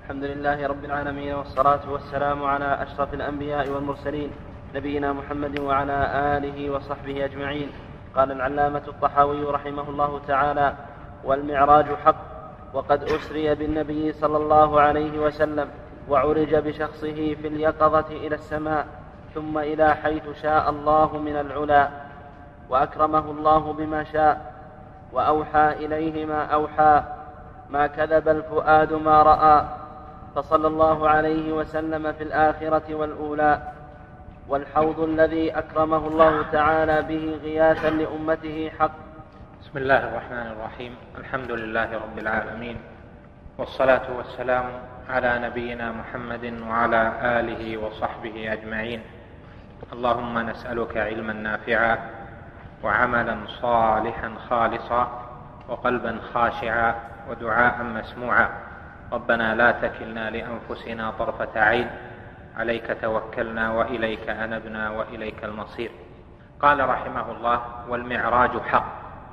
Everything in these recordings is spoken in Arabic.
الحمد لله رب العالمين، والصلاة والسلام على أشرف الأنبياء والمرسلين نبينا محمد وعلى آله وصحبه أجمعين. قال العلامة الطحاوي رحمه الله تعالى: والمعراج حق، وقد أسري بالنبي صلى الله عليه وسلم وعرج بشخصه في اليقظة إلى السماء ثم إلى حيث شاء الله من العلا، وأكرمه الله بما شاء وأوحى إليه ما أوحى، ما كذب الفؤاد ما رأى، فصلى الله عليه وسلم في الآخرة والأولى. والحوض الذي أكرمه الله تعالى به غياثا لأمته حق. بسم الله الرحمن الرحيم. الحمد لله رب العالمين، والصلاة والسلام على نبينا محمد وعلى آله وصحبه أجمعين. اللهم نسألك علما نافعا وعملا صالحا خالصا وقلبا خاشعا ودعاء مسموعا. ربنا لا تكلنا لأنفسنا طرفة عين، عليك توكلنا وإليك أنبنا وإليك المصير. قال رحمه الله: والمعراج حق،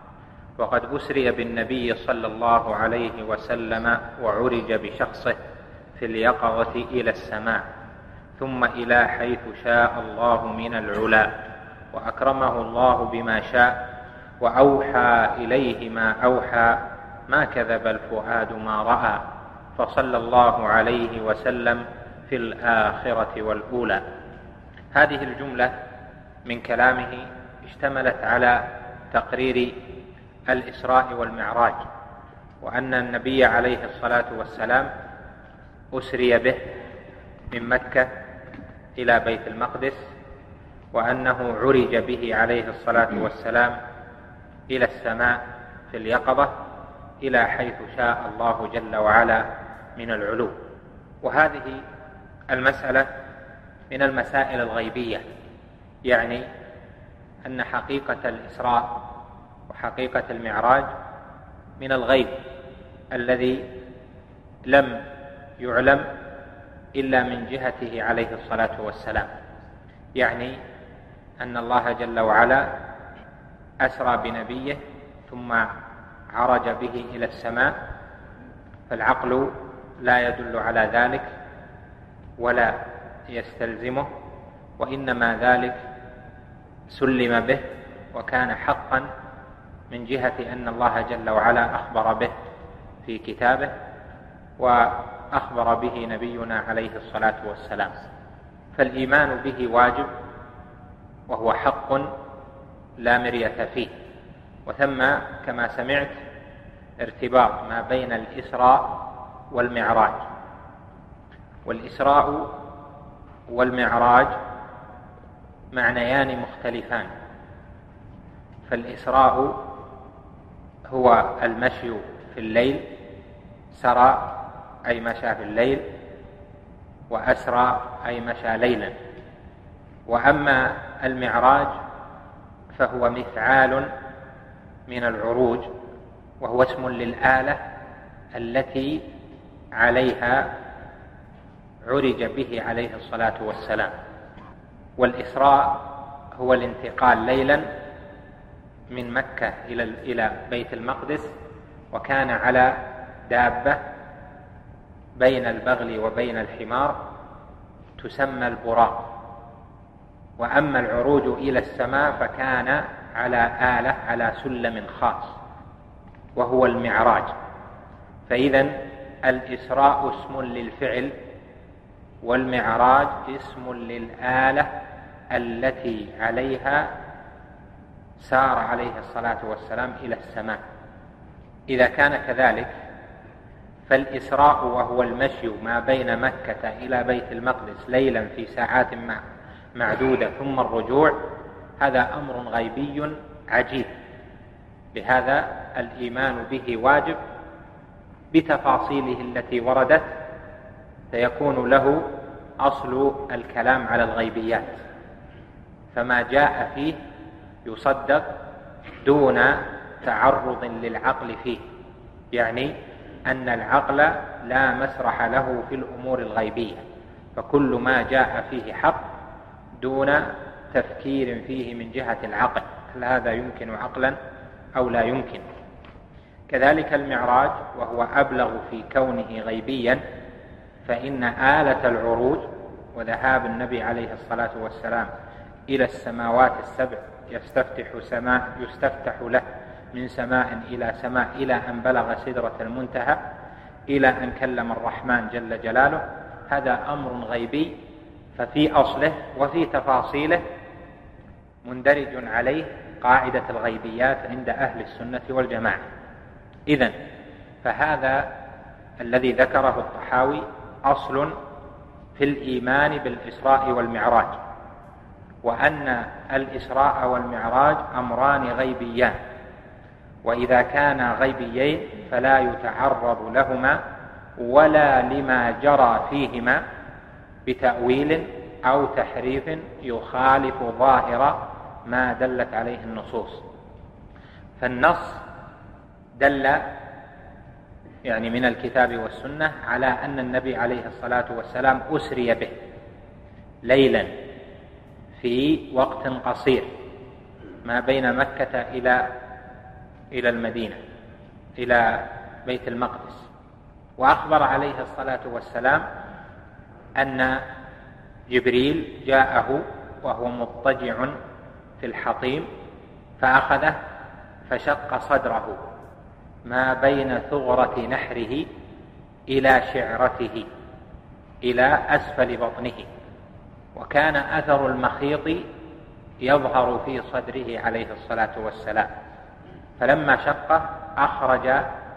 وقد أسري بالنبي صلى الله عليه وسلم وعرج بشخصه في اليقظة إلى السماء ثم إلى حيث شاء الله من العلا، وأكرمه الله بما شاء وأوحى إليه ما أوحى، ما كذب الفؤاد ما رأى، فصلى الله عليه وسلم في الآخرة والأولى. هذه الجملة من كلامه اشتملت على تقرير الإسراء والمعراج، وأن النبي عليه الصلاة والسلام أسري به من مكة إلى بيت المقدس، وأنه عرج به عليه الصلاة والسلام إلى السماء في اليقظة إلى حيث شاء الله جل وعلا من العلو. وهذه المسألة من المسائل الغيبية، يعني أن حقيقة الإسراء وحقيقة المعراج من الغيب الذي لم يعلم إلا من جهته عليه الصلاة والسلام. يعني أن الله جل وعلا أسرى بنبيه ثم عرج به إلى السماء، فالعقل لا يدل على ذلك ولا يستلزمه، وإنما ذلك سلم به وكان حقا من جهة أن الله جل وعلا أخبر به في كتابه وأخبر به نبينا عليه الصلاة والسلام. فالإيمان به واجب وهو حق لا مرية فيه. وثم كما سمعت ارتباط ما بين الإسراء والمعراج. والإسراء والمعراج معنيان مختلفان. فالإسراء هو المشي في الليل، سرى أي مشى في الليل، وأسرى أي مشى ليلا. وأما المعراج فهو مفعال من العروج، وهو اسم للآلة التي عليها عرج به عليه الصلاة والسلام. والإسراء هو الانتقال ليلا من مكة إلى بيت المقدس، وكان على دابة بين البغل وبين الحمار تسمى البراق. وأما العروج إلى السماء فكان على آلة، على سلم خاص، وهو المعراج. فإذن الإسراء اسم للفعل، والمعراج اسم للآلة التي عليها سار عليه الصلاة والسلام إلى السماء. إذا كان كذلك فالإسراء وهو المشي ما بين مكة إلى بيت المقدس ليلا في ساعات معدودة ثم الرجوع، هذا أمر غيبي عجيب، لهذا الإيمان به واجب بتفاصيله التي وردت، فيكون له أصل الكلام على الغيبيات. فما جاء فيه يصدق دون تعرض للعقل فيه، يعني أن العقل لا مسرح له في الأمور الغيبية، فكل ما جاء فيه حق دون تفكير فيه من جهة العقل، هل هذا يمكن عقلا أو لا يمكن. كذلك المعراج وهو أبلغ في كونه غيبيا، فإن آلة العروج وذهاب النبي عليه الصلاة والسلام إلى السماوات السبع يستفتح له من سماء إلى سماء إلى أن بلغ سدرة المنتهى إلى أن كلم الرحمن جل جلاله، هذا أمر غيبي، ففي أصله وفي تفاصيله مندرج عليه قاعدة الغيبيات عند أهل السنة والجماعة. إذن فهذا الذي ذكره الطحاوي أصل في الإيمان بالإسراء والمعراج، وأن الإسراء والمعراج أمران غيبيان، وإذا كانا غيبيين فلا يتعرض لهما ولا لما جرى فيهما بتأويل أو تحريف يخالف ظاهر ما دلت عليه النصوص. فالنص دل يعني من الكتاب والسنة على أن النبي عليه الصلاة والسلام أسري به ليلا في وقت قصير ما بين مكة إلى المدينة إلى بيت المقدس، وأخبر عليه الصلاة والسلام أن جبريل جاءه وهو مضطجع في الحطيم فأخذه فشق صدره ما بين ثغرة نحره إلى شعرته إلى أسفل بطنه، وكان أثر المخيط يظهر في صدره عليه الصلاة والسلام، فلما شقه أخرج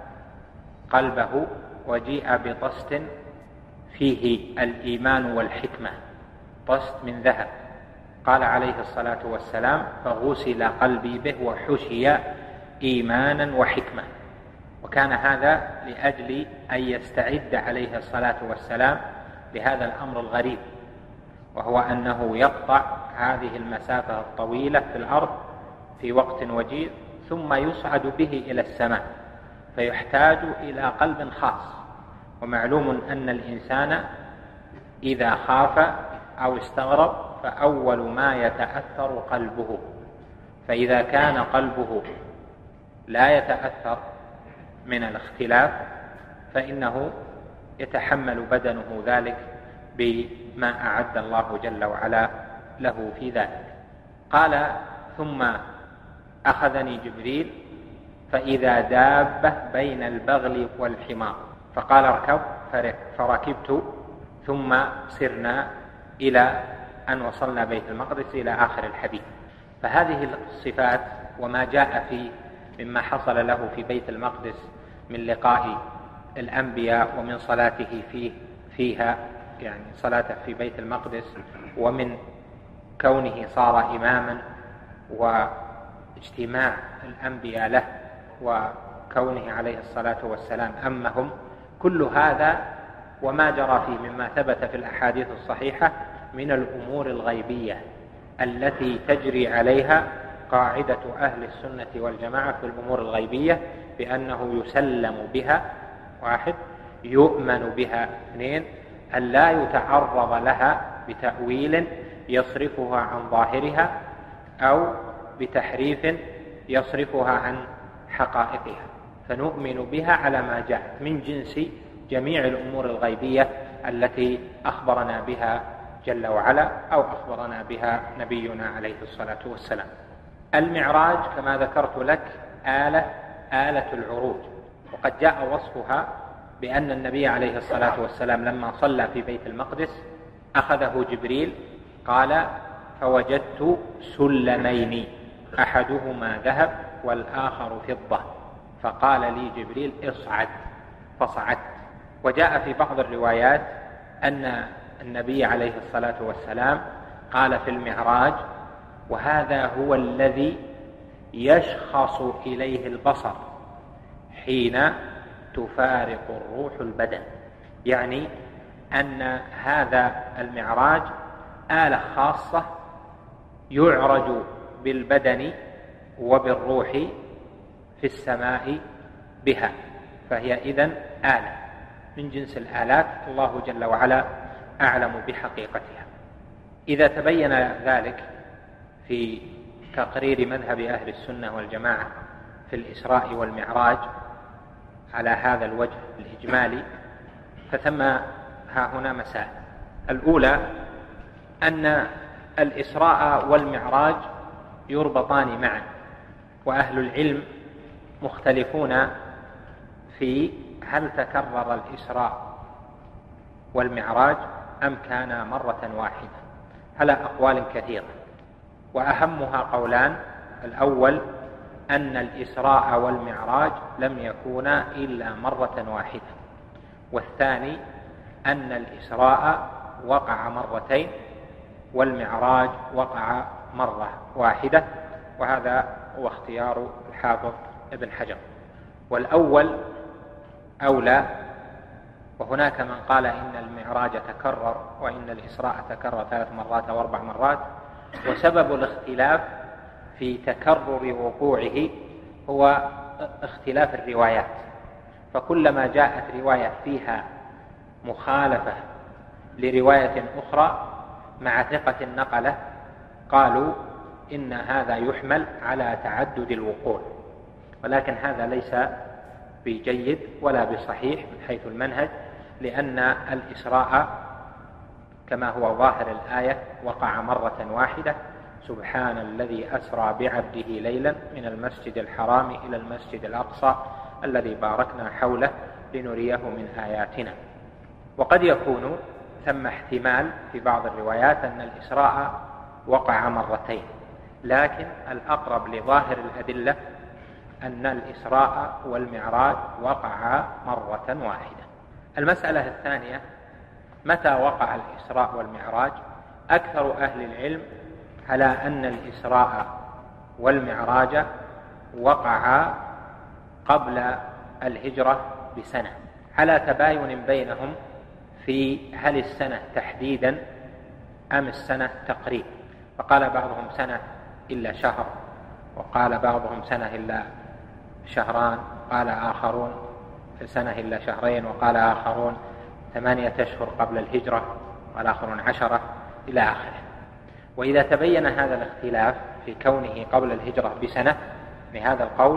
قلبه وجيء بطست فيه الإيمان والحكمة، طست من ذهب، قال عليه الصلاة والسلام فغسل قلبي به وحشي إيمانا وحكمة. وكان هذا لأجل أن يستعد عليه الصلاة والسلام لهذا الأمر الغريب، وهو أنه يقطع هذه المسافة الطويلة في الأرض في وقت وجيز ثم يصعد به إلى السماء، فيحتاج إلى قلب خاص. ومعلوم أن الإنسان إذا خاف أو استغرب فأول ما يتأثر قلبه، فإذا كان قلبه لا يتأثر من الاختلاف فإنه يتحمل بدنه ذلك بما أعد الله جل وعلا له في ذلك. قال ثم أخذني جبريل فإذا دابة بين البغل والحمار فقال اركب، فركبت ثم سرنا إلى أن وصلنا بيت المقدس إلى آخر الحديث. فهذه الصفات وما جاء فيه مما حصل له في بيت المقدس من لقاء الأنبياء ومن صلاته فيها يعني صلاته في بيت المقدس، ومن كونه صار إماما واجتماع الأنبياء له وكونه عليه الصلاة والسلام أمهم، كل هذا وما جرى فيه مما ثبت في الأحاديث الصحيحة من الأمور الغيبية التي تجري عليها قاعدة أهل السنة والجماعة في الأمور الغيبية، بأنه يسلم بها 1، يؤمن بها 2، أن لا يتعرض لها بتأويل يصرفها عن ظاهرها أو بتحريف يصرفها عن حقائقها، فنؤمن بها على ما جاءت من جنس جميع الأمور الغيبية التي أخبرنا بها جل وعلا أو أخبرنا بها نبينا عليه الصلاة والسلام. المعراج كما ذكرت لك آلة العروج، وقد جاء وصفها بأن النبي عليه الصلاة والسلام لما صلى في بيت المقدس أخذه جبريل، قال فوجدت سلمين أحدهما ذهب والآخر فضة، فقال لي جبريل اصعد، فصعدت. وجاء في بعض الروايات أن النبي عليه الصلاة والسلام قال في المعراج وهذا هو الذي يشخص إليه البصر حين تفارق الروح البدن، يعني أن هذا المعراج آلة خاصة يعرج بالبدن وبالروح في السماء بها، فهي إذن آلة من جنس الآلات، الله جل وعلا أعلم بحقيقتها. إذا تبين ذلك في تقرير مذهب أهل السنة والجماعة في الإسراء والمعراج على هذا الوجه الإجمالي، فثم ها هنا مسائل. الأولى أن الإسراء والمعراج يربطان معا، وأهل العلم مختلفون في هل تكرر الإسراء والمعراج أم كان مرة واحدة، على أقوال كثيرة، وأهمها قولان: الأول أن الإسراء والمعراج لم يكونا إلا مرة واحدة، والثاني أن الإسراء وقع مرتين والمعراج وقع مرة واحدة، وهذا هو اختيار الحافظ ابن حجر. والأول أولى، وهناك من قال إن المعراج تكرر وإن الإسراء تكرر 3 مرات أو 4 مرات، وسبب الاختلاف في تكرر وقوعه هو اختلاف الروايات، فكلما جاءت رواية فيها مخالفة لرواية أخرى مع ثقة النقلة قالوا إن هذا يحمل على تعدد الوقوع، ولكن هذا ليس بجيد ولا بصحيح من حيث المنهج، لأن الإسراء كما هو ظاهر الآية وقع مرة واحدة: سبحان الذي أسرى بعبده ليلا من المسجد الحرام إلى المسجد الأقصى الذي باركنا حوله لنريه من آياتنا. وقد يكون ثم احتمال في بعض الروايات أن الإسراء وقع مرتين، لكن الأقرب لظاهر الأدلة أن الإسراء والمعراج وقع مرة واحدة. المسألة الثانية: متى وقع الإسراء والمعراج؟ أكثر أهل العلم على أن الإسراء والمعراج وقع قبل الهجرة بسنة، على تباين بينهم في هل السنة تحديدا أم السنة تقريب، فقال بعضهم سنة إلا شهر، وقال بعضهم سنة إلا شهران، قال آخرون سنة إلا شهرين، وقال آخرون 8 أشهر قبل الهجرة، وقال آخرون 10 إلى آخره. وإذا تبين هذا الاختلاف في كونه قبل الهجرة بسنة لهذا القول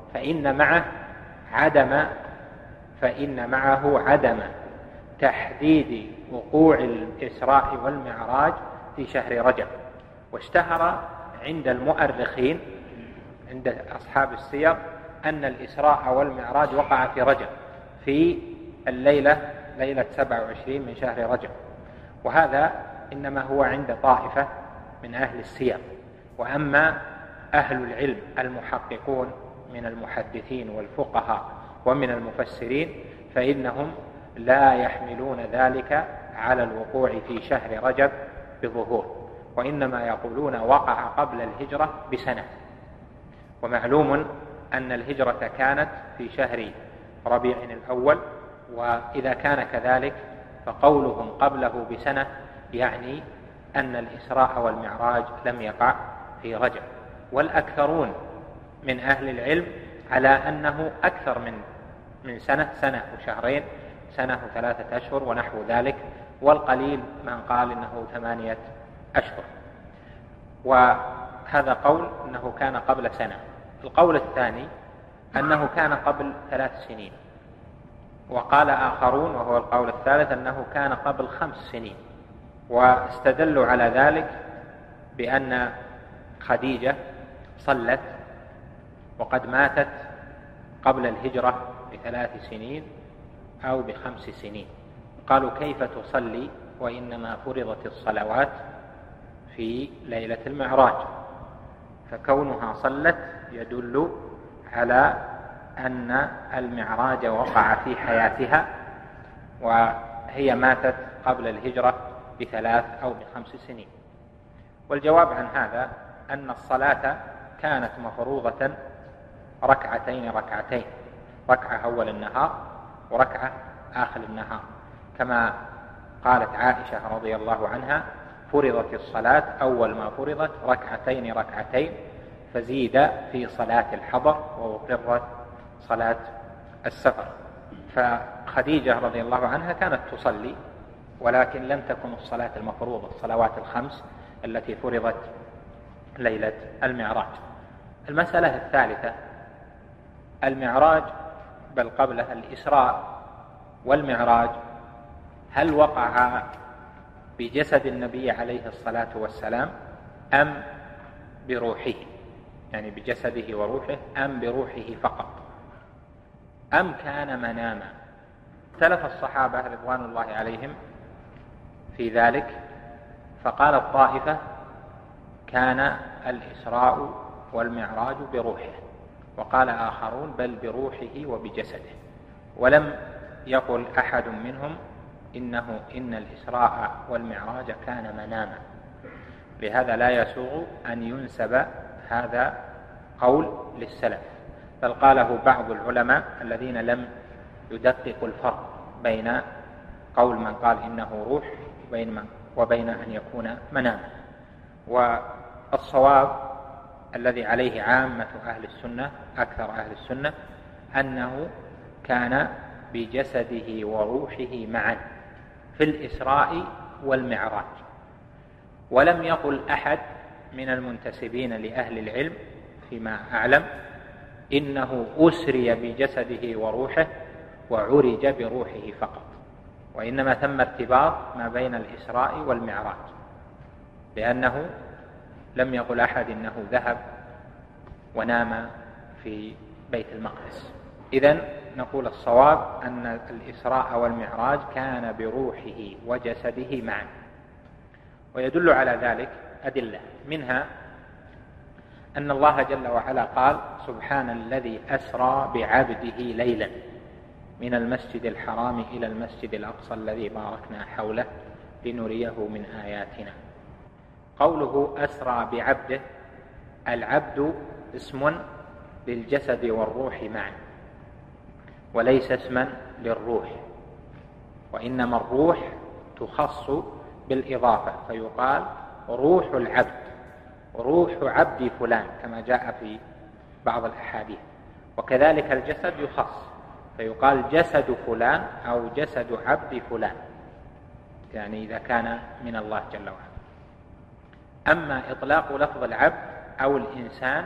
فإن معه عدم تحديد وقوع الإسراء والمعراج في شهر رجب. واشتهر عند المؤرخين عند أصحاب السير أن الإسراء والمعراج وقع في رجب في ليلة 27 من شهر رجب، وهذا إنما هو عند طائفة من أهل السير. وأما أهل العلم المحققون من المحدثين والفقهاء ومن المفسرين فإنهم لا يحملون ذلك على الوقوع في شهر رجب بظهور، وإنما يقولون وقع قبل الهجرة بسنة. ومعلوم أن الهجرة كانت في شهر ربيع الأول، وإذا كان كذلك فقولهم قبله بسنة يعني أن الإسراء والمعراج لم يقع في رجب. والأكثرون من أهل العلم على أنه أكثر من سنة وشهرين، سنة و3 أشهر ونحو ذلك، والقليل من قال إنه 8 أشهر. وهذا قول أنه كان قبل سنة. القول الثاني أنه كان قبل 3 سنين، وقال آخرون وهو القول الثالث أنه كان قبل 5 سنين، واستدلوا على ذلك بأن خديجة صلت وقد ماتت قبل الهجرة ب3 سنين أو ب5 سنين. قالوا كيف تصلي وإنما فرضت الصلوات في ليلة المعراج؟ فكونها صلت يدل على أن المعراج وقع في حياتها، وهي ماتت قبل الهجرة ب3 أو ب5 سنين. والجواب عن هذا أن الصلاة كانت مفروضة ركعتين، ركعة أول النهار وركعة آخر النهار، كما قالت عائشة رضي الله عنها: فرضت الصلاة أول ما فرضت ركعتين فزيد في صلاة الحضر وأقرت صلاة السفر. فخديجة رضي الله عنها كانت تصلي، ولكن لم تكن الصلاة المفروضة الصلوات ال5 التي فرضت ليلة المعراج. المسألة الثالثة: المعراج بل قبلها الإسراء والمعراج هل وقع بجسد النبي عليه الصلاة والسلام أم بروحه، يعني بجسده وروحه، أم بروحه فقط، أم كان مناما؟ اختلف الصحابة رضوان الله عليهم في ذلك، فقال الطائفة كان الإسراء والمعراج بروحه، وقال آخرون بل بروحه وبجسده، ولم يقل أحد منهم إن الإسراء والمعراج كان مناما. لهذا لا يسوغ أن ينسب هذا قول للسلف، بل قاله بعض العلماء الذين لم يدققوا الفرق بين قول من قال إنه روح وبين أن يكون مناما. والصواب الذي عليه عامة أهل السنة، أكثر أهل السنة، أنه كان بجسده وروحه معا في الإسراء والمعراج. ولم يقل أحد من المنتسبين لأهل العلم فيما أعلم إنه أسري بجسده وروحه وعرج بروحه فقط، وإنما ثم ارتباط ما بين الإسراء والمعراج، لأنه لم يقل أحد إنه ذهب ونام في بيت المقدس. إذن نقول الصواب أن الإسراء والمعراج كان بروحه وجسده معا. ويدل على ذلك أدلة، منها أن الله جل وعلا قال سبحان الذي أسرى بعبده ليلا من المسجد الحرام إلى المسجد الأقصى الذي باركنا حوله لنريه من آياتنا. قوله أسرى بعبده، العبد اسم للجسد والروح معا، وليس اسما للروح، وإنما الروح تخص بالإضافة فيقال روح العبد، روح عبد فلان كما جاء في بعض الأحاديث. وكذلك الجسد يخص فيقال جسد فلان أو جسد عبد فلان، يعني إذا كان من الله جل وعلا. أما إطلاق لفظ العبد أو الإنسان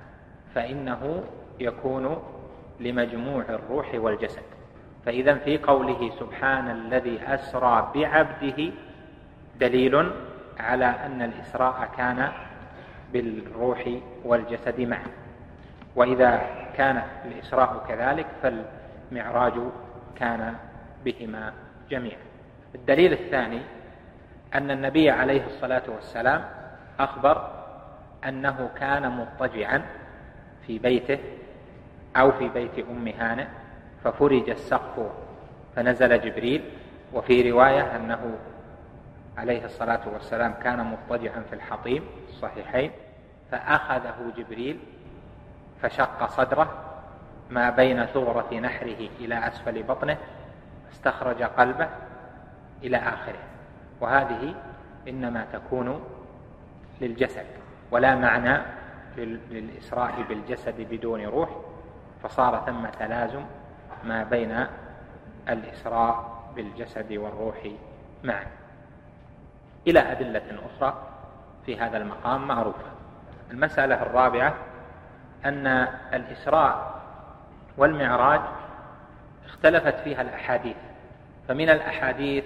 فإنه يكون لمجموع الروح والجسد. فإذا في قوله سبحان الذي أسرى بعبده دليل على أن الإسراء كان بالروح والجسد معا، وإذا كان الإسراء كذلك فالمعراج كان بهما جميعا. الدليل الثاني أن النبي عليه الصلاة والسلام أخبر أنه كان مضطجعا في بيته أو في بيت أم هانئ ففرج السقف فنزل جبريل، وفي رواية أنه عليه الصلاة والسلام كان مضطجعا في الحطيم الصحيحين فأخذه جبريل فشق صدره ما بين ثغرة نحره إلى أسفل بطنه، استخرج قلبه إلى آخره. وهذه إنما تكون للجسد، ولا معنى للإسراء بالجسد بدون روح، فصار ثم تلازم ما بين الإسراء بالجسد والروح معا. إلى أدلة أخرى في هذا المقام معروفة. المسألة الرابعة أن الإسراء والمعراج اختلفت فيها الأحاديث، فمن الأحاديث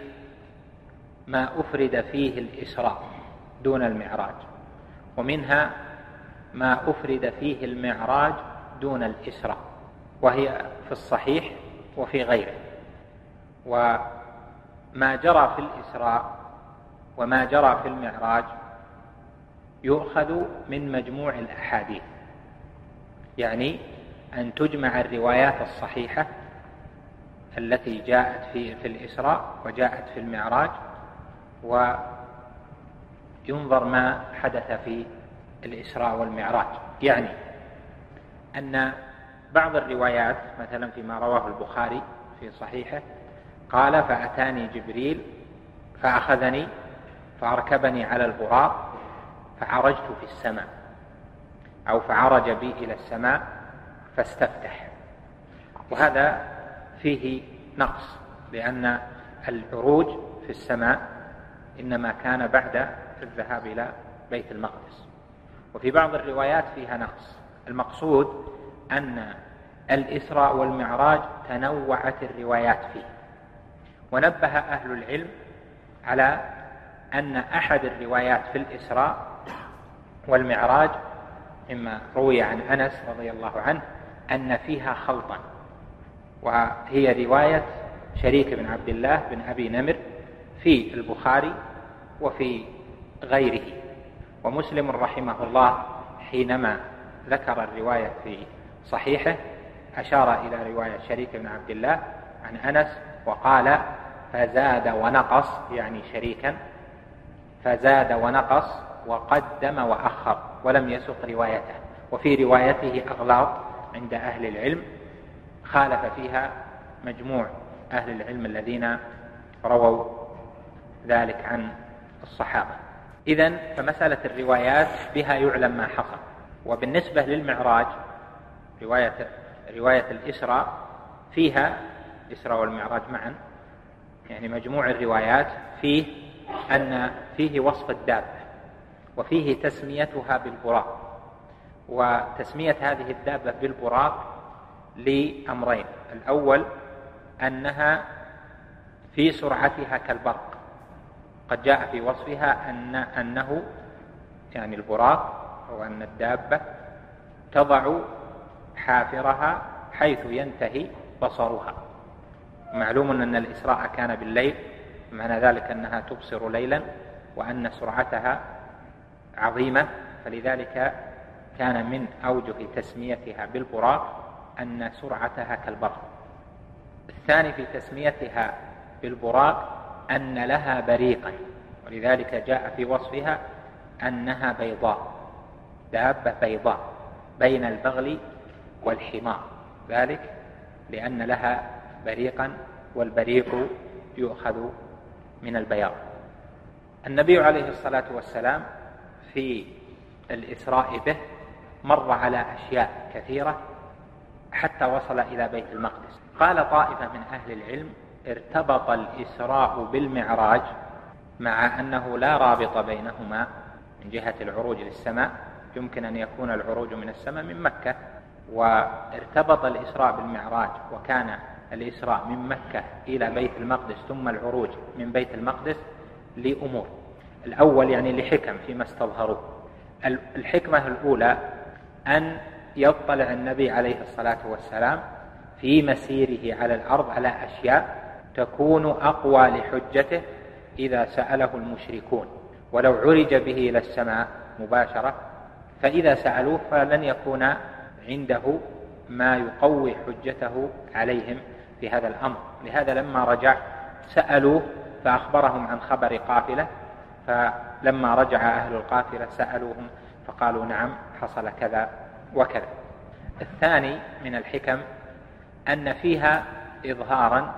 ما أفرد فيه الإسراء دون المعراج، ومنها ما أفرد فيه المعراج دون الإسراء، وهي في الصحيح وفي غيره. وما جرى في الإسراء وما جرى في المعراج يؤخذ من مجموع الأحاديث، يعني أن تجمع الروايات الصحيحة التي جاءت في الإسراء وجاءت في المعراج، وينظر ما حدث في الإسراء والمعراج. يعني أن بعض الروايات مثلا فيما رواه البخاري في صحيحه قال فأتاني جبريل فأخذني فأركبني على البراق فعرجت في السماء، أو فعرج بي إلى السماء فاستفتح. وهذا فيه نقص، لأن العروج في السماء إنما كان بعد الذهاب إلى بيت المقدس. وفي بعض الروايات فيها نقص. المقصود أن الإسراء والمعراج تنوعت الروايات فيه، ونبه أهل العلم على أن أحد الروايات في الإسراء والمعراج مما روي عن أنس رضي الله عنه أن فيها خلطا، وهي رواية شريك بن عبد الله بن أبي نمر في البخاري وفي غيره. ومسلم رحمه الله حينما ذكر الرواية في صحيحه أشار إلى رواية شريك بن عبد الله عن أنس وقال فزاد ونقص، يعني شريكا فزاد ونقص وقدم وأخر، ولم يسق روايته. وفي روايته أغلاط عند أهل العلم خالف فيها مجموع أهل العلم الذين رووا ذلك عن الصحابة. إذن فمسألة الروايات بها يعلم ما حصل. وبالنسبة للمعراج رواية الإسراء فيها الإسراء والمعراج معا، يعني مجموع الروايات فيه أن فيه وصف الدابة وفيه تسميتها بالبراق، وتسمية هذه الدابة بالبراق لأمرين: الأول أنها في سرعتها كالبرق، قد جاء في وصفها أنه يعني البراق أو أن الدابة تضع حافرها حيث ينتهي بصرها. معلوم أن الإسراء كان بالليل، معنى ذلك أنها تبصر ليلا وأن سرعتها عظيمة، فلذلك كان من أوجه تسميتها بالبراق أن سرعتها كالبرق. الثاني في تسميتها بالبراق أن لها بريقا، ولذلك جاء في وصفها أنها بيضاء، دابة بيضاء بين البغل والحمار، ذلك لأن لها بريقا، والبريق يؤخذ من البياض. النبي عليه الصلاة والسلام في الإسراء به مر على أشياء كثيرة حتى وصل إلى بيت المقدس. قال طائفة من أهل العلم ارتبط الإسراء بالمعراج مع أنه لا رابط بينهما من جهة العروج للسماء، يمكن أن يكون العروج من السماء من مكة، وارتبط الإسراء بالمعراج وكان الإسراء من مكة إلى بيت المقدس ثم العروج من بيت المقدس لأمور. الأول يعني لحكم فيما استظهروه. الحكمة الأولى أن يطلع النبي عليه الصلاة والسلام في مسيره على الأرض على أشياء تكون أقوى لحجته إذا سأله المشركون، ولو عرج به إلى السماء مباشرة فإذا سألوه فلن يكون عنده ما يقوي حجته عليهم في هذا الأمر. لهذا لما رجع سألوه فأخبرهم عن خبر قافلة، فلما رجع أهل القافلة سألوهم فقالوا نعم حصل كذا وكذا. الثاني من الحكم أن فيها إظهارا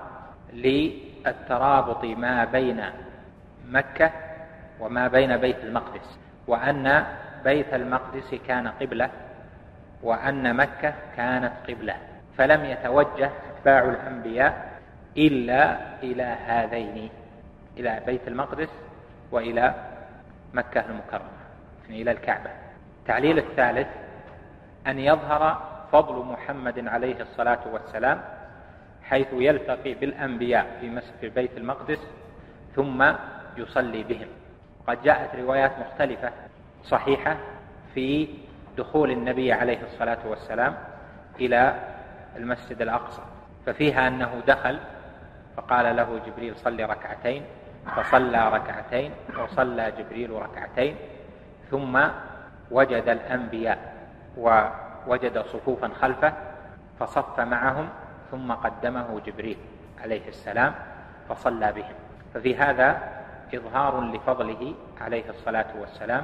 للترابط ما بين مكة وما بين بيت المقدس، وأن بيت المقدس كان قبلة وأن مكة كانت قبلة، فلم يتوجه أتباع الأنبياء إلا إلى هذين، إلى بيت المقدس وإلى مكة المكرمة، يعني إلى الكعبة. التعليل الثالث أن يظهر فضل محمد عليه الصلاة والسلام حيث يلتقي بالأنبياء في بيت المقدس ثم يصلي بهم. قد جاءت روايات مختلفة صحيحة في دخول النبي عليه الصلاة والسلام إلى المسجد الأقصى، ففيها أنه دخل فقال له جبريل صلي ركعتين، فصلى ركعتين وصلى جبريل ركعتين، ثم وجد الأنبياء ووجد صفوفا خلفه فصف معهم، ثم قدمه جبريل عليه السلام فصلى بهم. ففي هذا إظهار لفضله عليه الصلاة والسلام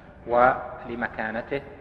ولمكانته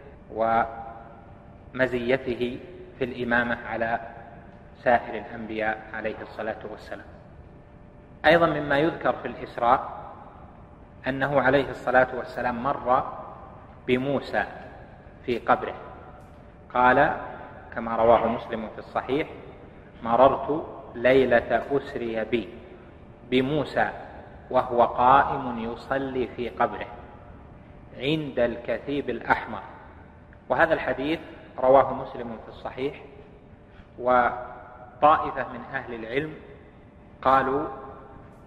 ومزيته في الإمامة على سائر الأنبياء عليه الصلاة والسلام. أيضا مما يذكر في الإسراء أنه عليه الصلاة والسلام مر بموسى في قبره، قال كما رواه مسلم في الصحيح: مررت ليلة أسري بي بموسى وهو قائم يصلي في قبره عند الكثيب الأحمر. وهذا الحديث رواه مسلم في الصحيح، وطائفة من أهل العلم قالوا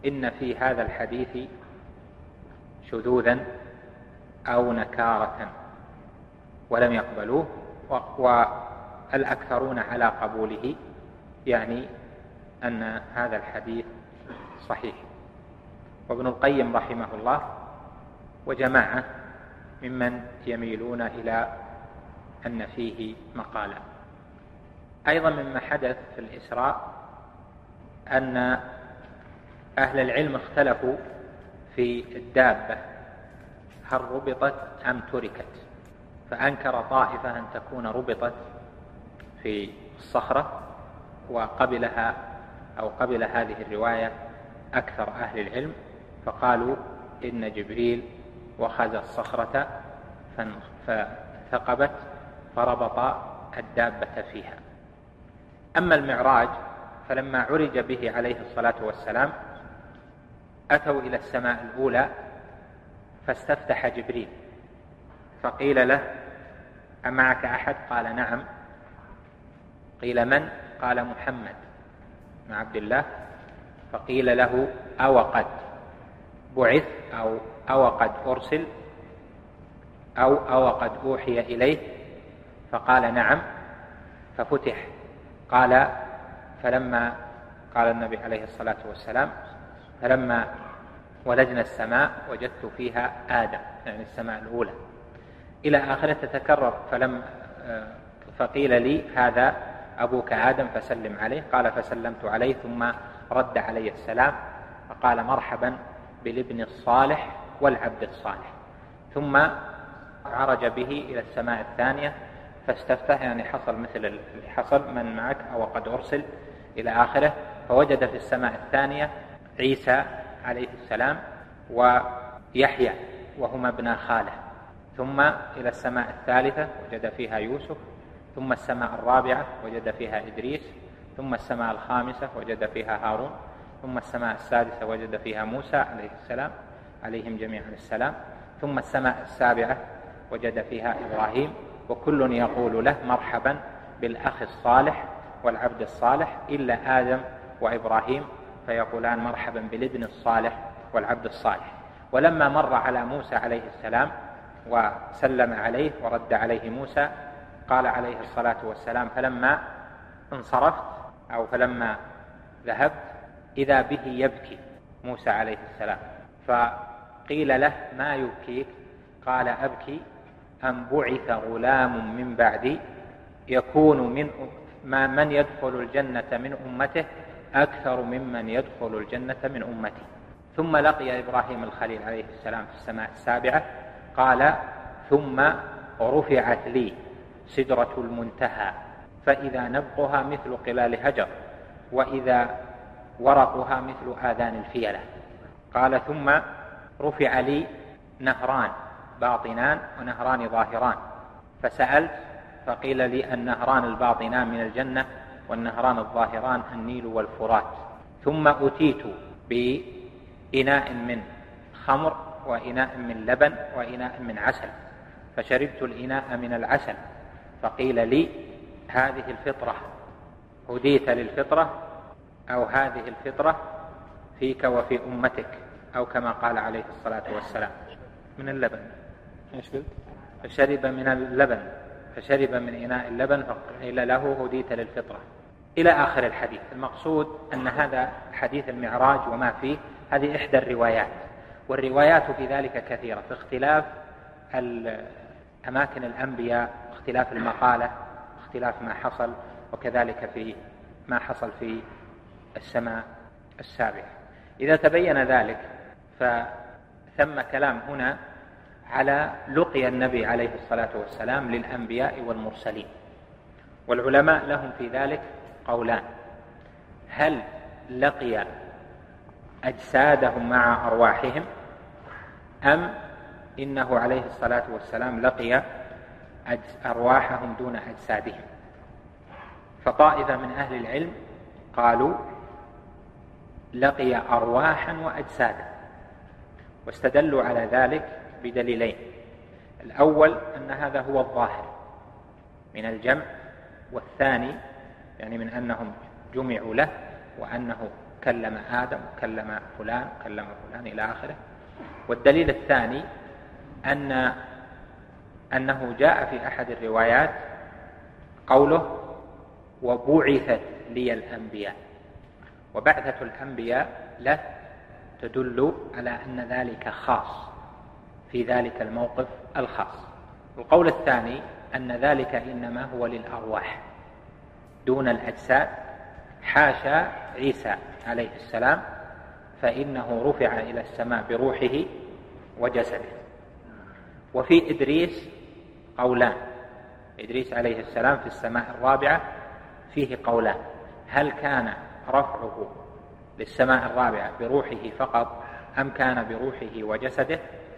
إن في هذا الحديث شذوذا أو نكارة ولم يقبلوه، والأكثرون على قبوله، يعني أن هذا الحديث صحيح. وابن القيم رحمه الله وجماعة ممن يميلون إلى أن فيه مقالا. أيضا مما حدث في الإسراء أن أهل العلم اختلفوا في الدابة هل ربطت أم تركت، فأنكر طائفة أن تكون ربطت في الصخرة، وقبلها أو قبل هذه الرواية أكثر أهل العلم، فقالوا إن جبريل وخز الصخرة فثقبت فربط الدابة فيها. أما المعراج فلما عرج به عليه الصلاة والسلام أتوا إلى السماء الأولى فاستفتح جبريل فقيل له أمعك أحد؟ قال نعم. قيل من؟ قال محمد بن عبد الله. فقيل له أو قد بعث أو قد أرسل أو قد أوحي إليه؟ فقال نعم. ففتح. قال فلما قال النبي عليه الصلاة والسلام فلما ولجنا السماء وجدت فيها آدم، يعني السماء الأولى إلى آخره تتكرر. فقيل لي هذا أبوك آدم فسلم عليه. قال فسلمت عليه ثم رد علي السلام فقال مرحبا بالابن الصالح والعبد الصالح. ثم عرج به إلى السماء الثانية فاستفتح، يعني حصل مثل اللي حصل من معك أو قد أرسل إلى آخره، فوجد في السماء الثانية عيسى عليه السلام ويحيى وهما ابنا خاله. ثم إلى السماء الثالثة وجد فيها يوسف. ثم السماء الرابعة وجد فيها إدريس. ثم السماء الخامسة وجد فيها هارون. ثم السماء السادسة وجد فيها موسى عليه السلام عليهم جميعا السلام. ثم السماء السابعة وجد فيها إبراهيم، وكل يقول له مرحبا بالأخ الصالح والعبد الصالح إلا آدم وإبراهيم فيقولان مرحبا بالابن الصالح والعبد الصالح. ولما مر على موسى عليه السلام وسلم عليه ورد عليه موسى قال عليه الصلاة والسلام فلما انصرفت أو فلما ذهبت إذا به يبكي موسى عليه السلام، فقيل له ما يبكيك؟ قال أبكي أن بعث غلام من بعدي يكون من يدخل الجنة من أمته أكثر ممن يدخل الجنة من أمتي. ثم لقي إبراهيم الخليل عليه السلام في السماء السابعة. قال ثم رفعت لي سدرة المنتهى فإذا نبقها مثل قلال هجر وإذا ورقها مثل آذان الفيلة. قال ثم رفع لي نهران باطنان ونهران ظاهران، فسألت فقيل لي النهران الباطنان من الجنة والنهران الظاهران النيل والفرات. ثم أتيت بإناء من خمر وإناء من لبن وإناء من عسل، فشربت الإناء من العسل فقيل لي هذه الفطرة هديت للفطرة أو هذه الفطرة فيك وفي أمتك، أو كما قال عليه الصلاة والسلام من اللبن. فشرب من اللبن فشرب من إناء اللبن فقيل له هديت للفطرة إلى آخر الحديث. المقصود أن هذا حديث المعراج وما فيه هذه إحدى الروايات، والروايات في ذلك كثيرة في اختلاف أماكن الأنبياء، اختلاف المقالة، اختلاف ما حصل، وكذلك في ما حصل في السماء السابعة. إذا تبين ذلك فثم كلام هنا على لقي النبي عليه الصلاة والسلام للأنبياء والمرسلين، والعلماء لهم في ذلك قولان: هل لقي أجسادهم مع أرواحهم أم إنه عليه الصلاة والسلام لقي أرواحهم دون أجسادهم؟ فطائفة من أهل العلم قالوا لقي أرواحا وأجسادا، واستدلوا على ذلك بدليلين: الأول أن هذا هو الظاهر من الجمع، والثاني يعني من أنهم جمعوا له وأنه كلم آدم وكلم فلان وكلم فلان إلى آخره. والدليل الثاني أنه جاء في أحد الروايات قوله وبعثت لي الأنبياء، وبعثة الأنبياء له تدل على أن ذلك خاص في ذلك الموقف الخاص. القول الثاني أن ذلك إنما هو للأرواح دون الأجساد، حاشا عيسى عليه السلام فإنه رفع إلى السماء بروحه وجسده. وفي إدريس قولان، إدريس عليه السلام في السماء الرابعة فيه قولان، هل كان رفعه للسماء الرابعة بروحه فقط أم كان بروحه وجسده؟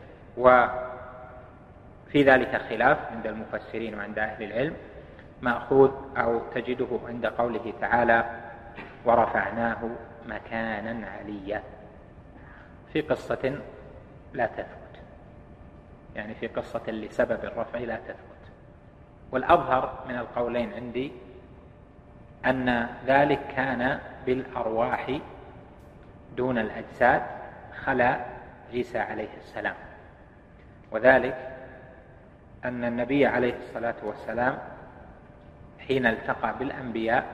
وفي ذلك خلاف عند المفسرين وعند أهل العلم، مأخوذ أو تجده عند قوله تعالى ورفعناه مكانا عليا، في قصة لا تثبت، يعني في قصة لسبب الرفع لا تثبت. والأظهر من القولين عندي أن ذلك كان بالأرواح دون الأجساد خلا عيسى عليه السلام، وذلك أن النبي عليه الصلاة والسلام حين التقى بالأنبياء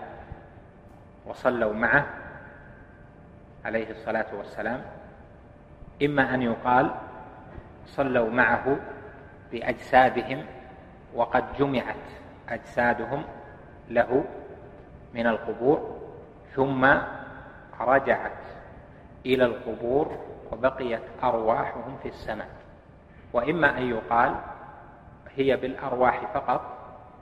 وصلوا معه عليه الصلاة والسلام، إما أن يقال صلوا معه بأجسادهم وقد جمعت أجسادهم له من القبور ثم رجعت إلى القبور وبقيت أرواحهم في السماء، وإما أن يقال هي بالأرواح فقط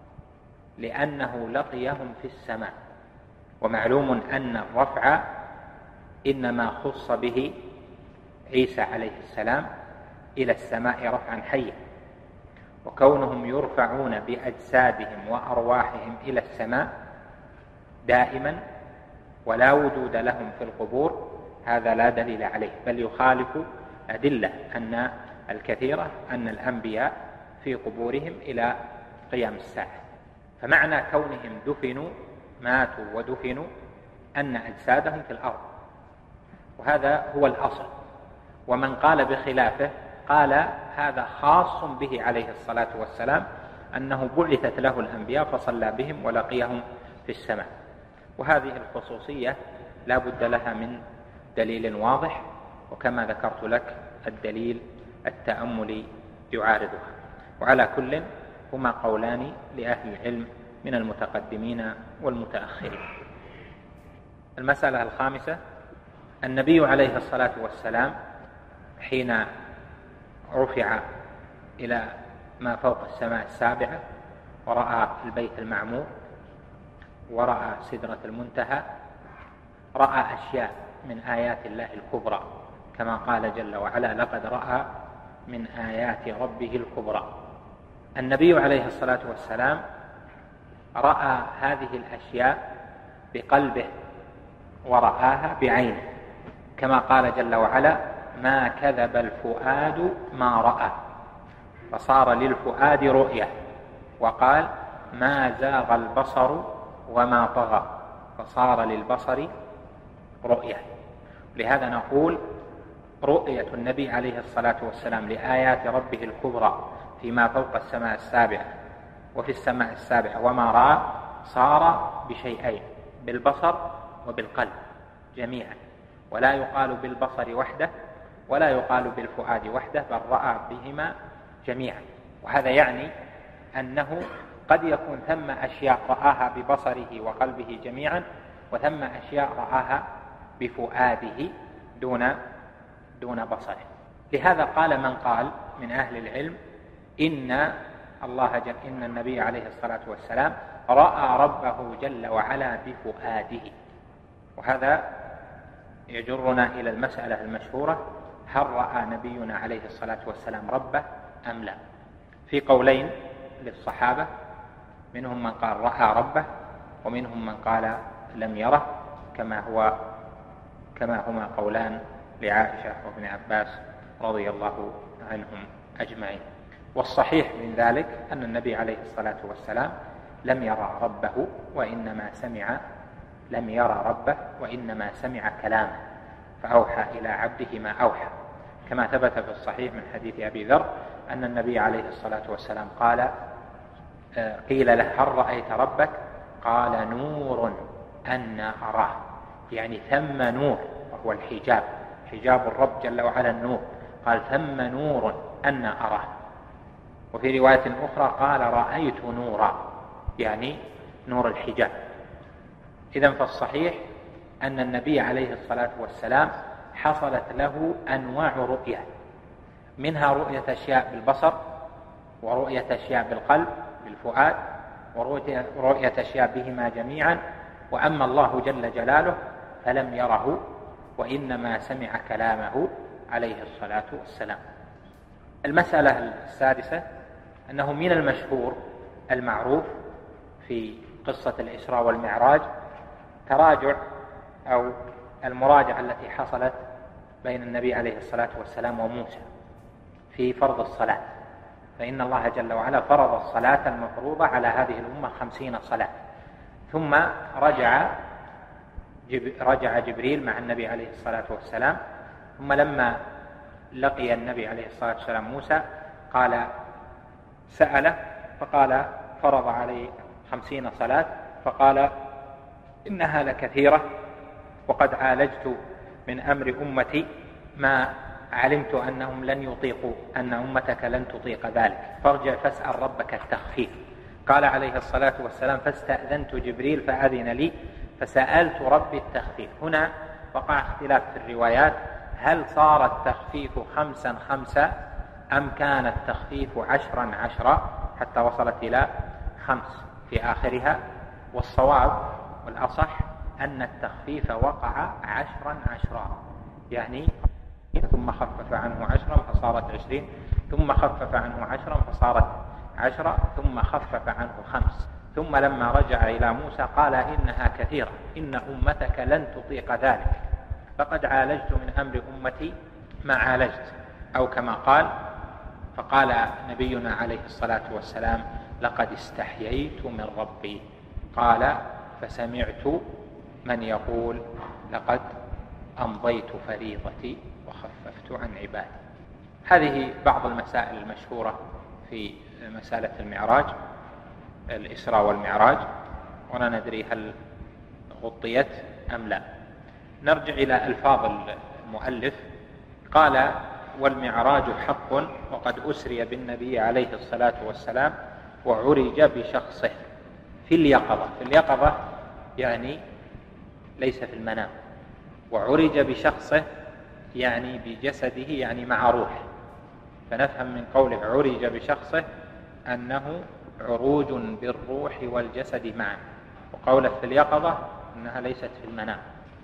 لأنه لقيهم في السماء. ومعلوم أن الرفع إنما خص به عيسى عليه السلام إلى السماء رفعا حيا، وكونهم يرفعون بأجسادهم وأرواحهم إلى السماء دائما ولا وجود لهم في القبور هذا لا دليل عليه، بل يخالف أدلة أن الكثيرة أن الأنبياء في قبورهم إلى قيام الساعة. فمعنى كونهم دفنوا ماتوا ودفنوا أن أجسادهم في الأرض، وهذا هو الأصل. ومن قال بخلافه قال هذا خاص به عليه الصلاة والسلام أنه بعثت له الأنبياء فصلى بهم ولقيهم في السماء، وهذه الخصوصية لا بد لها من دليل واضح، وكما ذكرت لك الدليل التأملي يعارضها. وعلى كل هما قولان لأهل العلم من المتقدمين والمتأخرين. المسألة الخامسة، النبي عليه الصلاة والسلام حين رفع إلى ما فوق السماء السابعة ورأى البيت المعمور ورأى سدرة المنتهى، رأى أشياء من آيات الله الكبرى، كما قال جل وعلا لقد رأى من آيات ربه الكبرى. النبي عليه الصلاة والسلام رأى هذه الأشياء بقلبه ورآها بعينه، كما قال جل وعلا ما كذب الفؤاد ما رأى، فصار للفؤاد رؤية، وقال ما زاغ البصر وما طغى، فصار للبصر رؤية. لهذا نقول رؤية النبي عليه الصلاة والسلام لآيات ربه الكبرى فيما فوق السماء السابعة وفي السماء السابعة وما رأى صار بشيئين، بالبصر وبالقلب جميعا، ولا يقال بالبصر وحده ولا يقال بالفؤاد وحده، بل رأى بهما جميعا. وهذا يعني أنه قد يكون ثم أشياء رآها ببصره وقلبه جميعا، وثم أشياء رآها بفؤاده دون بصره. لهذا قال من قال من أهل العلم إن النبي عليه الصلاة والسلام رأى ربه جل وعلا بفؤاده. وهذا يجرنا إلى المسألة المشهورة، هل رأى نبينا عليه الصلاة والسلام ربه أم لا؟ في قولين للصحابة، منهم من قال رأى ربه ومنهم من قال لم يره، كما هما قولان لعائشة وابن عباس رضي الله عنهم أجمعين. والصحيح من ذلك أن النبي عليه الصلاة والسلام لم يرى ربه، وإنما سمع لم يرى ربه وإنما سمع كلامه فأوحى إلى عبده ما أوحى، كما ثبت في الصحيح من حديث أبي ذر أن النبي عليه الصلاة والسلام قيل له هل رأيت ربك؟ قال نور أن أراه، يعني ثم نور وهو الحجاب، حجاب الرب جل وعلا النور، قال ثم نور أن أراه. وفي رواية أخرى قال رأيت نورا، يعني نور الحجاب. إذن فالصحيح أن النبي عليه الصلاة والسلام حصلت له أنواع رؤية، منها رؤية أشياء بالبصر، ورؤية أشياء بالقلب بالفؤاد، ورؤية أشياء بهما جميعا. وأما الله جل جلاله فلم يره وإنما سمع كلامه عليه الصلاة والسلام. المسألة السادسة أنه من المشهور المعروف في قصة الإسراء والمعراج تراجع أو المراجعة التي حصلت بين النبي عليه الصلاة والسلام وموسى في فرض الصلاة، فإن الله جل وعلا فرض الصلاة المفروضة على هذه الأمة 50 صلاة، ثم رجع جبريل مع النبي عليه الصلاة والسلام، ثم لما لقي النبي عليه الصلاة والسلام موسى سأله فقال فرض عليه 50 صلاة، فقال إنها لكثيرة وقد عالجت من أمر أمتي ما علمت أنهم لن يطيقوا، أن أمتك لن تطيق ذلك، فارجع فاسأل ربك التخفيف. قال عليه الصلاة والسلام فاستأذنت جبريل فأذن لي فسألت ربي التخفيف. هنا وقع اختلاف في الروايات، هل صار التخفيف 5 5 أم كان التخفيف 10 10 حتى وصلت إلى 5 في آخرها؟ والصواب والأصح أن التخفيف وقع 10 10، يعني ثم خفف عنه 10 فصارت 20، ثم خفف عنه 10 فصارت 10، ثم خفف عنه 5، ثم لما رجع إلى موسى قال إنها كثيرة، إن أمتك لن تطيق ذلك، فقد عالجت من أمر أمتي ما عالجت، أو كما قال فقال نبينا عليه الصلاة والسلام لقد استحييت من ربي، قال فسمعت من يقول لقد أمضيت فريضتي وخففت عن عبادي. هذه بعض المسائل المشهورة في مسألة المعراج، الإسراء والمعراج، ولا ندري هل غطيت أم لا. نرجع إلى ألفاظ المؤلف. قال والمعراج حق وقد أسري بالنبي عليه الصلاة والسلام وعرج بشخصه في اليقظة. في اليقظة يعني ليس في المنام، وعرج بشخصه يعني بجسده، يعني مع روح، فنفهم من قوله عرج بشخصه أنه عروج بالروح والجسد معا، وقوله في اليقظة أنها ليست في المنام.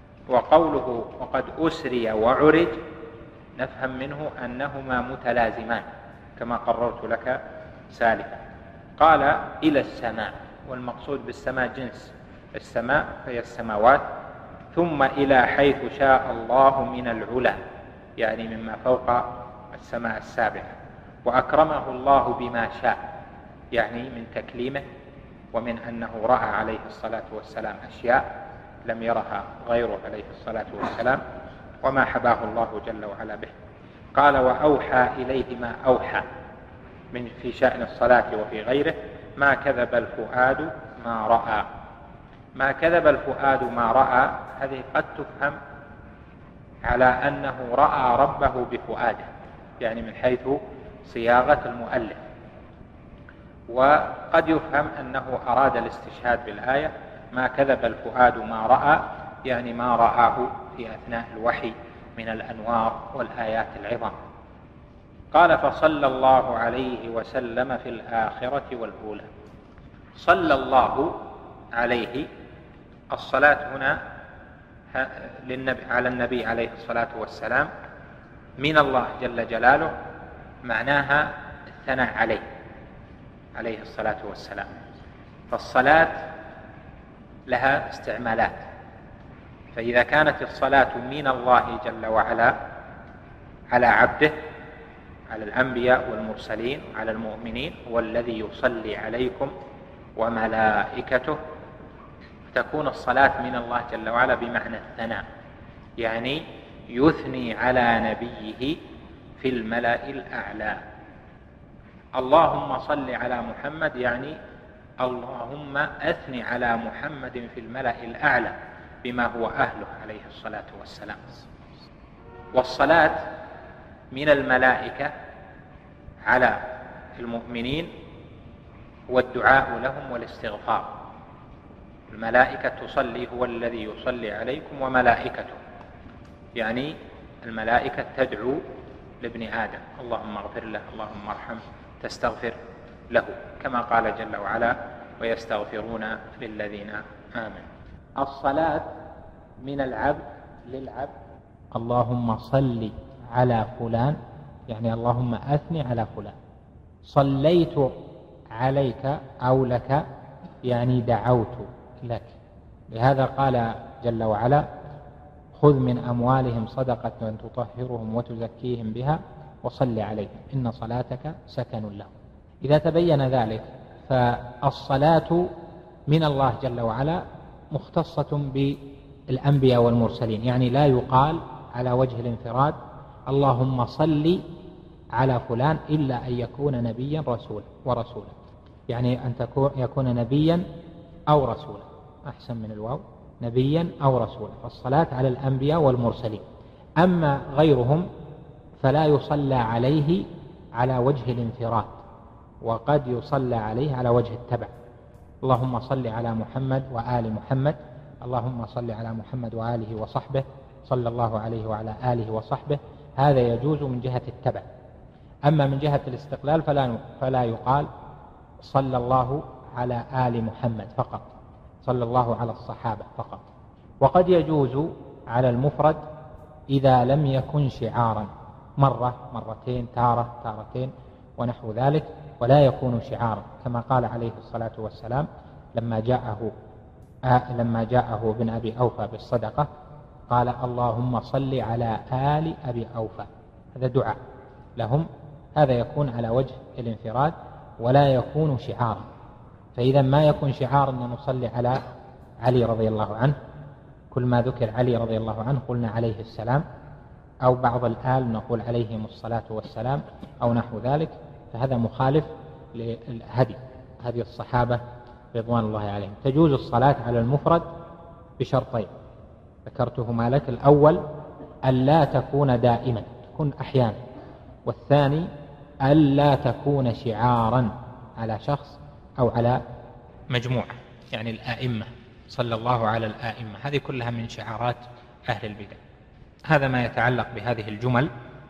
وقوله وقد أسري وعرج نفهم منه أنهما متلازمان كما قررت لك سالفا. قال إلى السماء، والمقصود بالسماء جنس السماء هي السماوات، ثم إلى حيث شاء الله من العلا، يعني مما فوق السماء السابعة، وأكرمه الله بما شاء، يعني من تكليمه، ومن أنه رأى عليه الصلاة والسلام أشياء لم يرها غيره عليه الصلاة والسلام، وما حباه الله جل وعلا به. قال وأوحى إليه ما أوحى من في شأن الصلاة وفي غيره، ما كذب الفؤاد ما رأى. ما كذب الفؤاد ما رأى هذه قد تفهم على أنه رأى ربه بفؤاده، يعني من حيث صياغة المؤلف، وقد يفهم أنه أراد الاستشهاد بالآية ما كذب الفؤاد ما رأى، يعني ما رآه في أثناء الوحي من الأنوار والآيات العظام. قال فصلى الله عليه وسلم في الآخرة والأولى. صلى الله عليه، الصلاة هنا على النبي عليه الصلاة والسلام من الله جل جلاله، معناها الثناء عليه الصلاة والسلام. فالصلاة لها استعمالات، فإذا كانت الصلاة من الله جل وعلا على عبده، على الأنبياء والمرسلين، على المؤمنين، هو الذي يصلي عليكم وملائكته، تكون الصلاة من الله جل وعلا بمعنى الثناء، يعني يثني على نبيه في الملأ الأعلى. اللهم صل على محمد يعني اللهم أثني على محمد في الملأ الأعلى بما هو أهله عليه الصلاة والسلام. والصلاة من الملائكة على المؤمنين هو الدعاء لهم والاستغفار. الملائكة تصلي، هو الذي يصلي عليكم وملائكته، يعني الملائكة تدعو لابن آدم اللهم اغفر له اللهم ارحمه، تستغفر له، كما قال جل وعلا ويستغفرون للذين آمنوا. الصلاة من العبد للعبد، اللهم صل على فلان يعني اللهم أثني على فلان. صليت عليك أو لك يعني دعوت لك. لهذا قال جل وعلا خذ من أموالهم صدقة تطهرهم وتزكيهم بها وصل عليهم إن صلاتك سكن لهم. إذا تبين ذلك فالصلاة من الله جل وعلا مختصة بالأنبياء والمرسلين، يعني لا يقال على وجه الانفراد اللهم صل على فلان إلا أن يكون نبيا ورسولا، يعني أن يكون نبيا أو رسولا، أحسن من الواو، نبيا أو رسولا. فالصلاة على الأنبياء والمرسلين. أما غيرهم فلا يصلى عليه على وجه الانفراد، وقد يصلى عليه على وجه التبع. اللهم صل على محمد وآل محمد، اللهم صل على محمد وآله وصحبه، صلى الله عليه وعلى آله وصحبه. هذا يجوز من جهة التبع. أما من جهة الاستقلال فلا يقال صلى الله على آل محمد فقط، صلى الله على الصحابة فقط. وقد يجوز على المفرد إذا لم يكن شعارا، مرة مرتين تارتين ونحو ذلك، ولا يكون شعارا، كما قال عليه الصلاة والسلام لما جاءه ابن أبي أوفى بالصدقة قال اللهم صل على آل أبي أوفى. هذا دعاء لهم، هذا يكون على وجه الانفراد ولا يكون شعارا. فإذا ما يكون شعارا أن نصلي على علي رضي الله عنه، كل ما ذكر علي رضي الله عنه قلنا عليه السلام، أو بعض الآل نقول عليهم الصلاة والسلام أو نحو ذلك، فهذا مخالف لهدي الصحابة رضوان الله عليهم. تجوز الصلاة على المفرد بشرطين ذكرتهما لك: الأول ألا تكون دائما، تكون أحيانا، والثاني ألا تكون شعارا على شخص أو على مجموعة، يعني الآئمة، صلى الله على الآئمة، هذه كلها من شعارات أهل البدع. هذا ما يتعلق بهذه الجمل،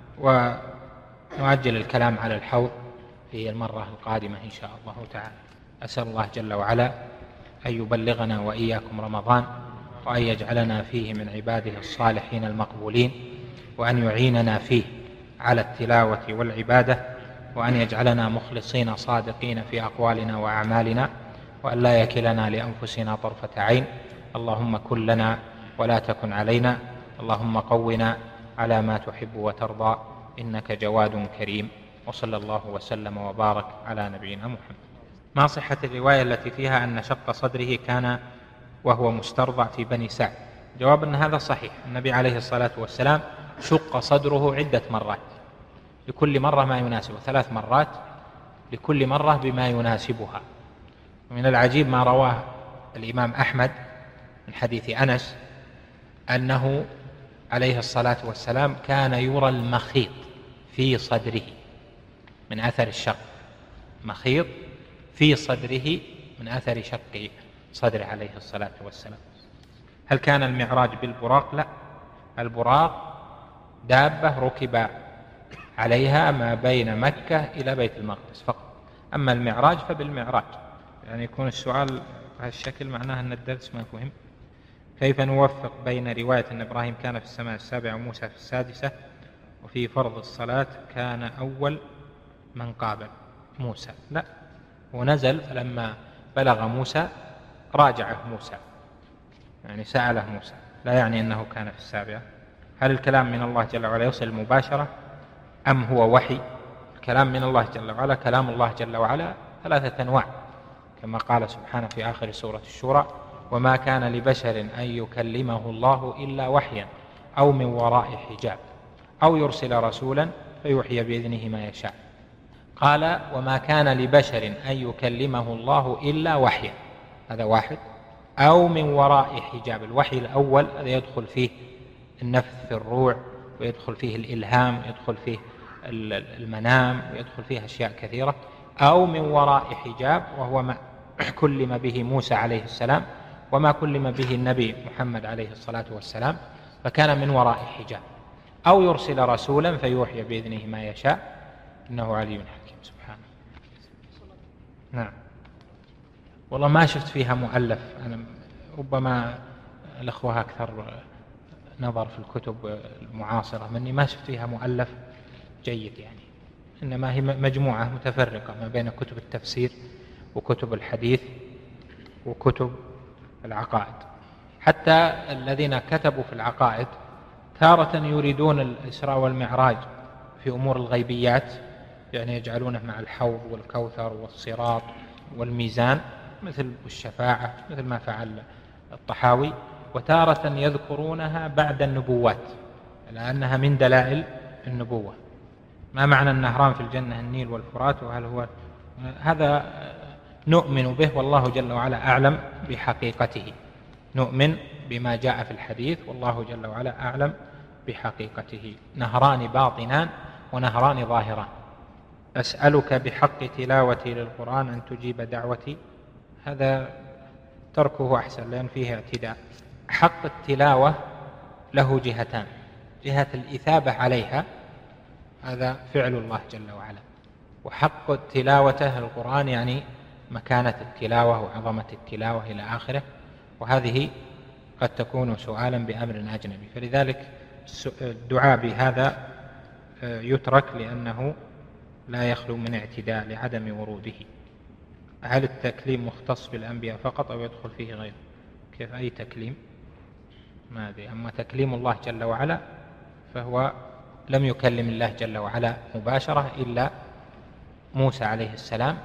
ونؤجل الكلام على الحوض في المرة القادمة إن شاء الله تعالى. أسأل الله جل وعلا أن يبلغنا وإياكم رمضان، وأن يجعلنا فيه من عباده الصالحين المقبولين، وأن يعيننا فيه على التلاوة والعبادة، وأن يجعلنا مخلصين صادقين في أقوالنا وأعمالنا، وأن لا يكلنا لأنفسنا طرفة عين. اللهم كن لنا ولا تكن علينا، اللهم قونا على ما تحب وترضى، إنك جواد كريم. وصلى الله وسلم وبارك على نبينا محمد. ما صحة الرواية التي فيها أن شق صدره كان وهو مسترضع في بني سعد؟ جواب أن هذا صحيح. النبي عليه الصلاة والسلام شق صدره عدة مرات، لكل مرة ما يناسبه، 3 مرات لكل مرة بما يناسبها. ومن العجيب ما رواه الإمام أحمد من حديث أنس أنه عليه الصلاة والسلام كان يرى المخيط في صدره من أثر الشق، مخيط في صدره من أثر شق صدره عليه الصلاة والسلام. هل كان المعراج بالبراق؟ لا، البراق دابة ركب عليها ما بين مكة إلى بيت المقدس فقط. أما المعراج فبالمعراج. يعني يكون السؤال بهالشكل معناه أن الدرس ما فهم. كيف نوفق بين رواية أن إبراهيم كان في السماء السابعة وموسى في السادسة، وفي فرض الصلاة كان أول من قابل موسى؟ لا، هو نزل فلما بلغ موسى راجعه موسى، يعني سأله موسى، لا يعني أنه كان في السابعة. هل الكلام من الله جل وعلا يصل مباشرة أم هو وحي؟ الكلام من الله جل وعلا، كلام الله جل وعلا 3 أنواع، كما قال سبحانه في آخر سورة الشورى: وما كان لبشر أن يكلمه الله إلا وحيا أو من وراء حجاب أو يرسل رسولا فيوحي بإذنه ما يشاء. قال وما كان لبشر أن يكلمه الله إلا وحيا، هذا واحد، أو من وراء حجاب. الوحي الأول هذا يدخل فيه النفث في الروع، ويدخل فيه الإلهام، يدخل فيه المنام، ويدخل فيه أشياء كثيرة. أو من وراء حجاب، وهو ما كلم به موسى عليه السلام وما كلم به النبي محمد عليه الصلاة والسلام، فكان من وراء حجاب. أو يرسل رسولا فيوحي بإذنه ما يشاء، إنه علي حكيم سبحانه. نعم. والله ما شفت فيها مؤلف، أنا ربما الأخوة أكثر نظر في الكتب المعاصرة مني، ما شفت فيها مؤلف جيد يعني، إنما هي مجموعة متفرقة ما بين كتب التفسير وكتب الحديث وكتب العقائد. حتى الذين كتبوا في العقائد تارة يريدون الإسراء والمعراج في أمور الغيبيات، يعني يجعلونه مع الحوض والكوثر والصراط والميزان مثل الشفاعة، مثل ما فعل الطحاوي. وتارة يذكرونها بعد النبوات لأنها من دلائل النبوة. ما معنى النهران في الجنة النيل والفرات، وهل هو هذا نؤمن به والله جل وعلا أعلم بحقيقته، نؤمن بما جاء في الحديث والله جل وعلا أعلم بحقيقته. نهران باطنان ونهران ظاهران. أسألك بحق تلاوتي للقرآن أن تجيب دعوتي، هذا تركه أحسن لأن فيه اعتداء. حق التلاوة له جهتان، جهة الإثابة عليها هذا فعل الله جل وعلا، وحق تلاوته القرآن يعني مكانة التلاوة وعظمة التلاوة إلى آخره، وهذه قد تكون سؤالا بأمر أجنبي، فلذلك الدعاء بهذا يترك لأنه لا يخلو من اعتداء لعدم وروده. هل التكليم مختص بالأنبياء فقط أو يدخل فيه غيره؟ كيف أي تكليم؟ ما أدري. أما تكليم الله جل وعلا فهو لم يكلم الله جل وعلا مباشرة إلا موسى عليه السلام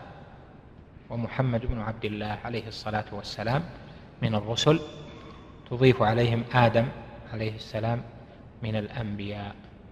ومحمد بن عبد الله عليه الصلاة والسلام من الرسل، تضيف عليهم آدم عليه السلام من الأنبياء.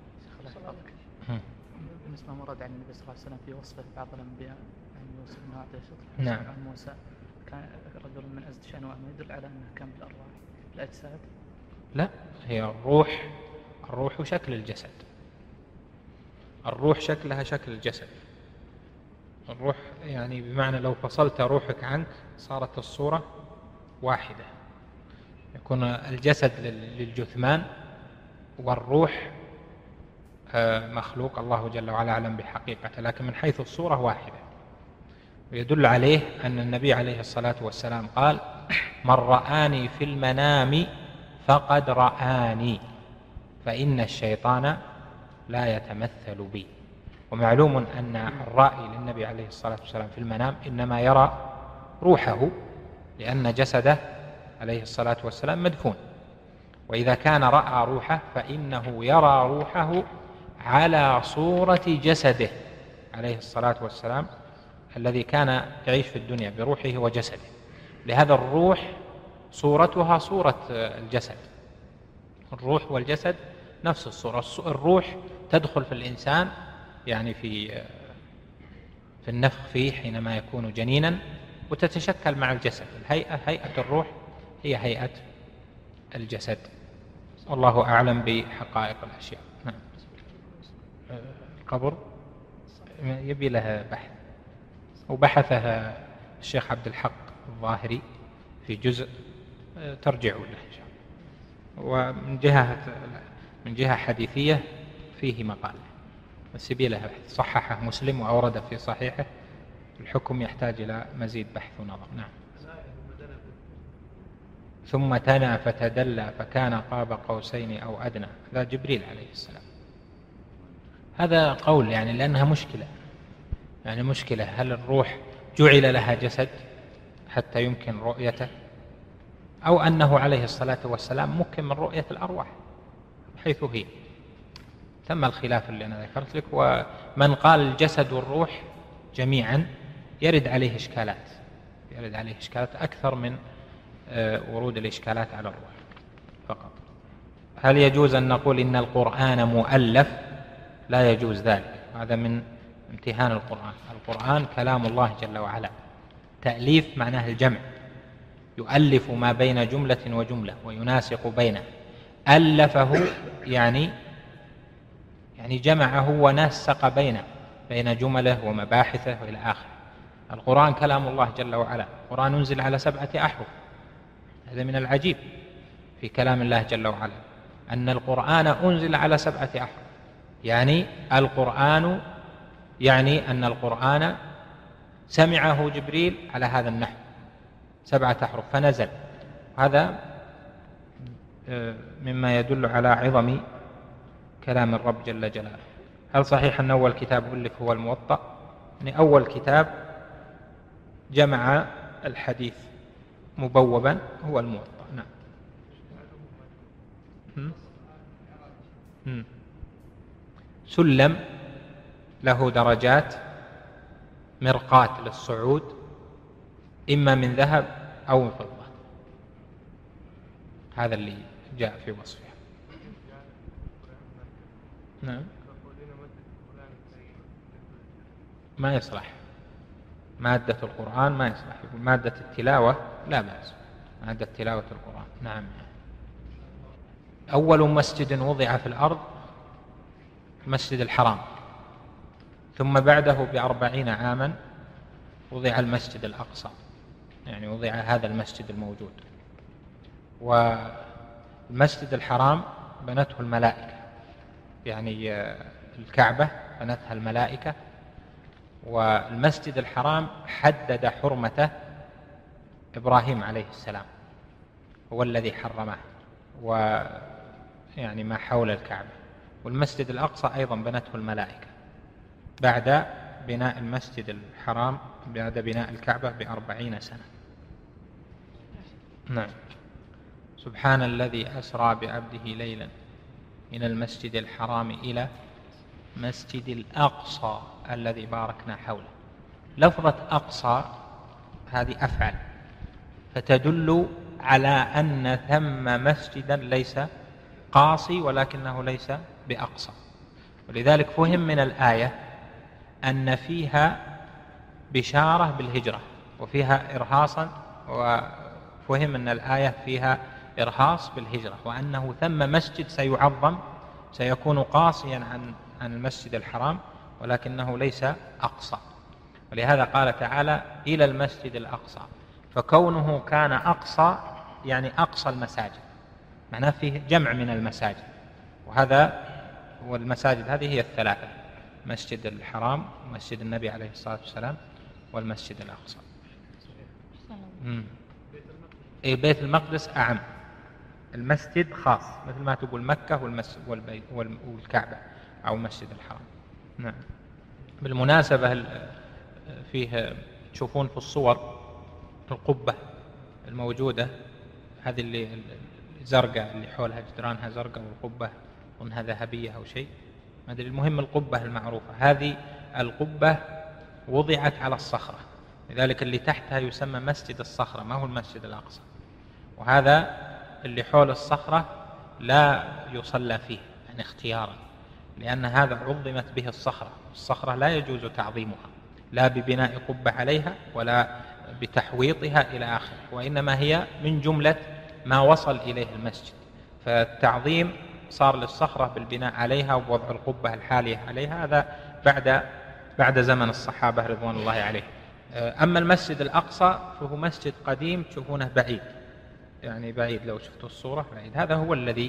بالنسبة ما ورد عن النبي صلى الله عليه وسلم في وصفه بعض الأنبياء عن يوسف بن عبد نعم. عن موسى كان رجل من أزد شأنه، ما يدل على أنه كان بالأرواح الأجساد؟ لا، هي الروح شكل الجسد، الروح شكلها شكل الجسد. الروح يعني بمعنى لو فصلت روحك عنك صارت الصورة واحدة، يكون الجسد للجثمان والروح مخلوق الله جل وعلا أعلم بحقيقته، لكن من حيث الصورة واحدة. ويدل عليه أن النبي عليه الصلاة والسلام قال من رآني في المنام فقد رآني، فإن الشيطان لا يتمثل بي. ومعلوم أن الرائي للنبي عليه الصلاة والسلام في المنام إنما يرى روحه، لأن جسده عليه الصلاة والسلام مدفون، وإذا كان رأى روحه فإنه يرى روحه على صورة جسده عليه الصلاة والسلام الذي كان يعيش في الدنيا بروحه وجسده. لهذا الروح صورتها صورة الجسد، الروح والجسد نفس الصورة. الروح تدخل في الإنسان يعني في النفخ فيه حينما يكون جنينا، وتتشكل مع الجسد. هيئة الروح هي هيئة الجسد، والله أعلم بحقائق الأشياء. نعم. القبر يبي لها بحث، وبحثها الشيخ عبد الحق الظاهري في جزء ترجعوا له إن شاء الله. ومن جهة حديثية فيه مقال، بس يبي لها بحث. صححه مسلم وأورد في صحيحه، الحكم يحتاج إلى مزيد بحث ونظر. نعم. ثم تنا فتدلى فكان قاب قوسين أو أدنى، هذا جبريل عليه السلام. هذا قول يعني لأنها مشكلة، يعني مشكلة، هل الروح جعل لها جسد حتى يمكن رؤيته، أو أنه عليه الصلاة والسلام ممكن من رؤية الأرواح حيث هي؟ ثم الخلاف اللي أنا ذكرت لك. ومن قال الجسد والروح جميعا يرد عليه إشكالات أكثر من ورود الإشكالات على الروح فقط. هل يجوز أن نقول إن القرآن مؤلف؟ لا يجوز ذلك، هذا من امتهان القرآن. القرآن كلام الله جل وعلا، تأليف معناه الجمع، يؤلف ما بين جملة وجملة ويناسق بينه. ألفه يعني جمعه ونسق بين جمله ومباحثه وإلى آخره. القرآن كلام الله جل وعلا، القرآن أنزل على 7 أحرف. هذا من العجيب في كلام الله جل وعلا أن القرآن أنزل على 7 أحرف، يعني أن القرآن سمعه جبريل على هذا النحو 7 أحرف فنزل. هذا مما يدل على عظم كلام الرب جل جلاله. هل صحيح أن أول كتاب ألف هو الموطأ؟ يعني أول كتاب جمع الحديث مبوبا هو الموطأ. نعم. سلم له درجات، مرقاة للصعود، إما من ذهب أو من فضة. هذا اللي جاء في وصفه. نعم. ما يصلح مادة القرآن، ما يصلح. يقول مادة التلاوة لا بأس، مادة تلاوة القرآن. نعم. أول مسجد وضع في الأرض المسجد الحرام، ثم بعده ب40 عاما وضع المسجد الأقصى، يعني وضع هذا المسجد الموجود. والمسجد الحرام بنته الملائكة، يعني الكعبة بنتها الملائكة، والمسجد الحرام حدد حرمته إبراهيم عليه السلام، هو الذي حرمه، ويعني ما حول الكعبة. والمسجد الأقصى أيضا بنته الملائكة بعد بناء المسجد الحرام، بعد بناء الكعبة ب40 سنة. نعم. سبحان الذي أسرى بعبده ليلا من المسجد الحرام إلى مسجد الأقصى الذي باركنا حوله. لفظة أقصى هذه أفعل، فتدل على أن ثم مسجدا ليس قاصي ولكنه ليس بأقصى. ولذلك فهم من الآية أن فيها بشارة بالهجرة وفيها إرهاصا، وفهم أن الآية فيها إرهاص بالهجرة، وأنه ثم مسجد سيعظم سيكون قاصيا عن المسجد الحرام ولكنه ليس أقصى. ولهذا قال تعالى إلى المسجد الأقصى، فكونه كان أقصى يعني أقصى المساجد، معناه فيه جمع من المساجد. وهذا والمساجد هذه هي 3: مسجد الحرام ومسجد النبي عليه الصلاة والسلام والمسجد الأقصى. بيت المقدس أعم، المسجد خاص، مثل ما تقول مكة والكعبة أو مسجد الحرام. نعم. بالمناسبة فيه تشوفون في الصور القبة الموجودة هذه اللي زرقاء، اللي حولها جدرانها زرقاء، والقبة أظنها ذهبية أو شيء ما أدري، المهم القبة المعروفة هذه القبة وضعت على الصخرة، لذلك اللي تحتها يسمى مسجد الصخرة، ما هو المسجد الأقصى. وهذا اللي حول الصخرة لا يصلى فيه يعني اختيارا، لأن هذا عظمت به الصخرة، الصخرة لا يجوز تعظيمها لا ببناء قبة عليها ولا بتحويطها إلى آخره، وإنما هي من جملة ما وصل إليه المسجد. فالتعظيم صار للصخرة بالبناء عليها ووضع القبة الحالية عليها، هذا بعد زمن الصحابة رضوان الله عليهم. أما المسجد الأقصى فهو مسجد قديم تشوفونه بعيد، يعني بعيد، لو شفتوا الصورة بعيد، هذا هو الذي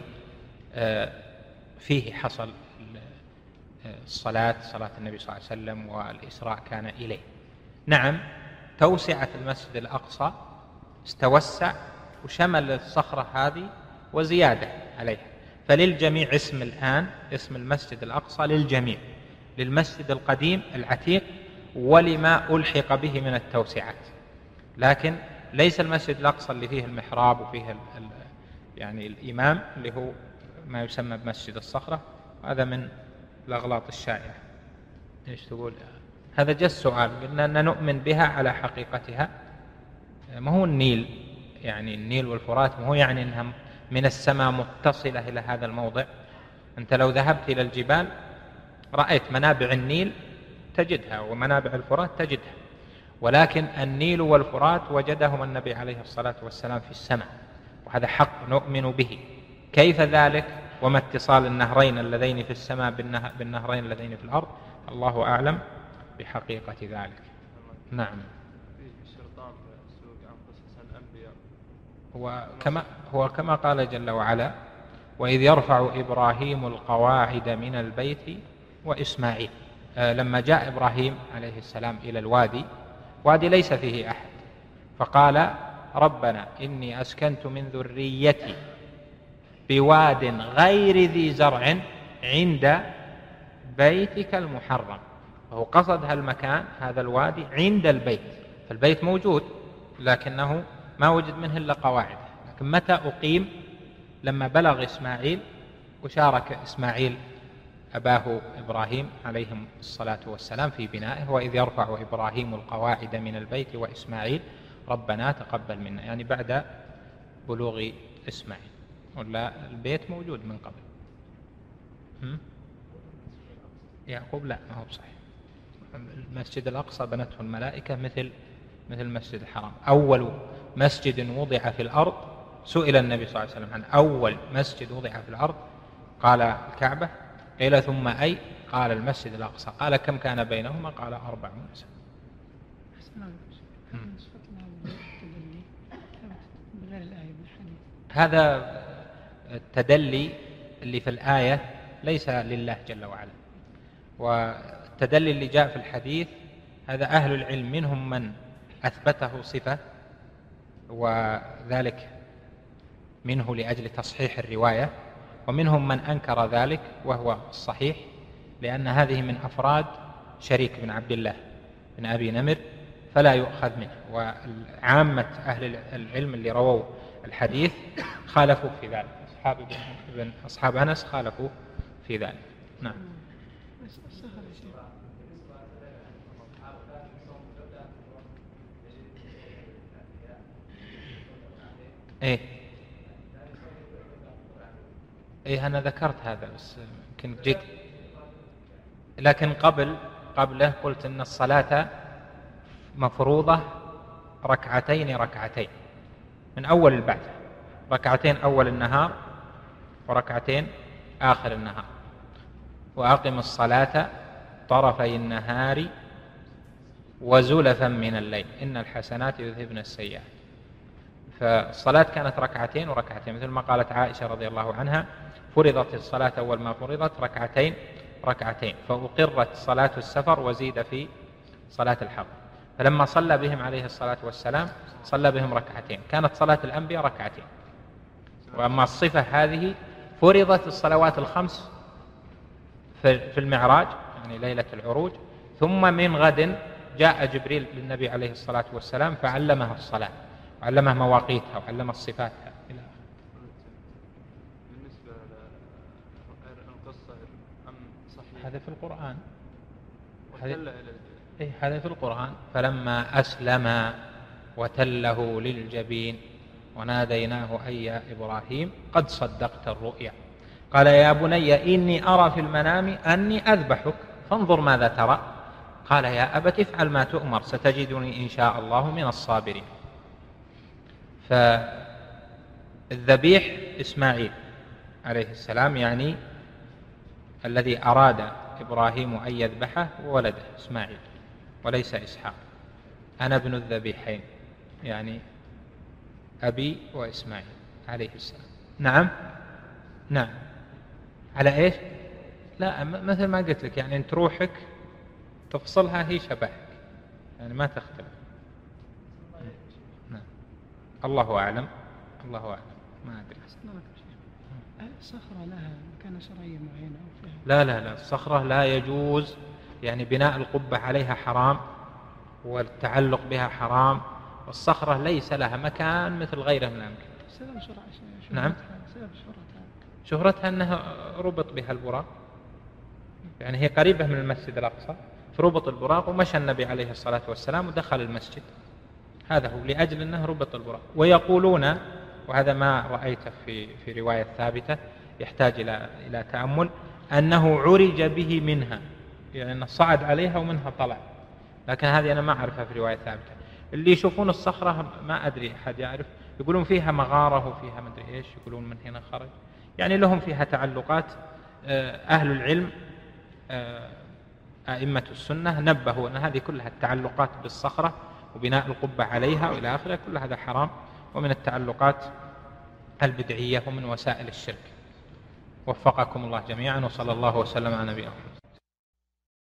فيه حصل صلاة النبي صلى الله عليه وسلم والإسراء كان إليه. نعم، توسعة المسجد الأقصى استوسع وشمل الصخرة هذه وزيادة عليها، فللجميع اسم الآن، اسم المسجد الأقصى للجميع، للمسجد القديم العتيق ولما ألحق به من التوسعات، لكن ليس المسجد الأقصى اللي فيه المحراب وفيه يعني الإمام اللي هو ما يسمى بمسجد الصخرة، هذا من الأغلاط الشائعة. إيش تقول؟ هذا جاء السؤال، قلنا أن نؤمن بها على حقيقتها، ما هو النيل يعني النيل والفرات مو يعني أنها من السماء متصلة إلى هذا الموضع. أنت لو ذهبت إلى الجبال رأيت منابع النيل تجدها ومنابع الفرات تجدها، ولكن النيل والفرات وجدهما النبي عليه الصلاة والسلام في السماء، وهذا حق نؤمن به. كيف ذلك وما اتصال النهرين اللذين في السماء بالنهرين اللذين في الأرض؟ الله أعلم بحقيقة ذلك. نعم. هو كما قال جل وعلا: وإذ يرفع إبراهيم القواعد من البيت وإسماعيل. لما جاء إبراهيم عليه السلام إلى الوادي ليس فيه أحد، فقال: ربنا إني أسكنت من ذريتي بواد غير ذي زرع عند بيتك المحرم. فهو قصد هالمكان، هذا الوادي عند البيت، فالبيت موجود لكنه ما وجد منه إلا قواعد. لكن متى أقيم؟ لما بلغ إسماعيل وشارك إسماعيل أباه إبراهيم عليهم الصلاة والسلام في بنائه. وإذ يرفع إبراهيم القواعد من البيت وإسماعيل ربنا تقبل منا، يعني بعد بلوغ إسماعيل، ولا البيت موجود من قبل. يعقوب لا، ما هو صحيح. المسجد الأقصى بنته الملائكة مثل المسجد الحرام. أول مسجد وضع في الأرض، سئل النبي صلى الله عليه وسلم عن أول مسجد وضع في الأرض، قال الكعبة. قيل ثم أي؟ قال المسجد الأقصى. قال كم كان بينهما؟ قال 400 سنة. هذا التدلي اللي في الآية ليس لله جل وعلا، والتدلي اللي جاء في الحديث هذا أهل العلم منهم من أثبته صفة، وذلك منه لأجل تصحيح الرواية، ومنهم من أنكر ذلك وهو الصحيح، لأن هذه من أفراد شريك بن عبد الله بن أبي نمر، فلا يؤخذ منه. وعامة أهل العلم اللي رووا الحديث خالفوا في ذلك، أصحاب أنس خالفوا في ذلك. نعم. إيه أنا ذكرت هذا بس يمكن جيت، لكن قبله قلت إن الصلاة مفروضة ركعتين من أول البعثة، ركعتين أول النهار وركعتين آخر النهار. وأقم الصلاة طرفي النهار وزلفا من الليل إن الحسنات يذهبن السيئات. فالصلاة كانت ركعتين وركعتين، مثل ما قالت عائشة رضي الله عنها: فرضت الصلاة أول ما فرضت ركعتين، فأقرت صلاة السفر وزيد في صلاة الحضر. فلما صلى بهم عليه الصلاة والسلام صلى بهم ركعتين، كانت صلاة الأنبياء ركعتين. وأما الصفة هذه فرضت الصلوات الخمس في المعراج، يعني ليلة العروج، ثم من غد جاء جبريل للنبي عليه الصلاة والسلام فعلمها الصلاة وعلمها مواقيتها وعلمها صفاتها إلى آخره. بالنسبة للقصة صحيح هذا في القرآن، هذا في القرآن. فلما أسلم وتله للجبين وناديناه أي يا إبراهيم قد صدقت الرؤيا قال يا بني إني أرى في المنام أني أذبحك فانظر ماذا ترى قال يا أبت افعل ما تؤمر ستجدني إن شاء الله من الصابرين. فالذبيح إسماعيل عليه السلام، يعني الذي أراد إبراهيم أن يذبحه وولده إسماعيل وليس إسحاق. أنا ابن الذبيحين، يعني أبي وإسماعيل عليه السلام. نعم على إيش؟ لا مثل ما قلت لك، يعني أنت روحك تفصلها هي شبهك، يعني ما تختلف. نعم. الله أعلم ما أدري. الصخرة لها مكانة شرعية معينة أو فيها؟ لا الصخرة لا يجوز، يعني بناء القبة عليها حرام والتعلق بها حرام، والصخرة ليس لها مكان مثل غيرها من الأمكنة. سبب شهرتها؟ نعم. سبب شهرتها أنها ربط بها البراق، يعني هي قريبة من المسجد الأقصى، فربط البراق ومشى النبي عليه الصلاة والسلام ودخل المسجد. هذا هو، لأجل أنه ربط البراق. ويقولون، وهذا ما رأيته في رواية ثابتة يحتاج إلى تأمل، أنه عرج به منها، يعني أنه صعد عليها ومنها طلع، لكن هذه أنا ما أعرفها في رواية ثابتة. اللي يشوفون الصخرة ما أدري أحد يعرف، يقولون فيها مغارة وفيها مدري إيش، يقولون من هنا خرج، يعني لهم فيها تعلقات. أهل العلم أئمة السنة نبهوا أن هذه كلها التعلقات بالصخرة وبناء القبة عليها وإلى آخره، كل هذا حرام ومن التعلقات البدعية ومن وسائل الشرك. وفقكم الله جميعا، وصلى الله وسلم على نبينا محمد.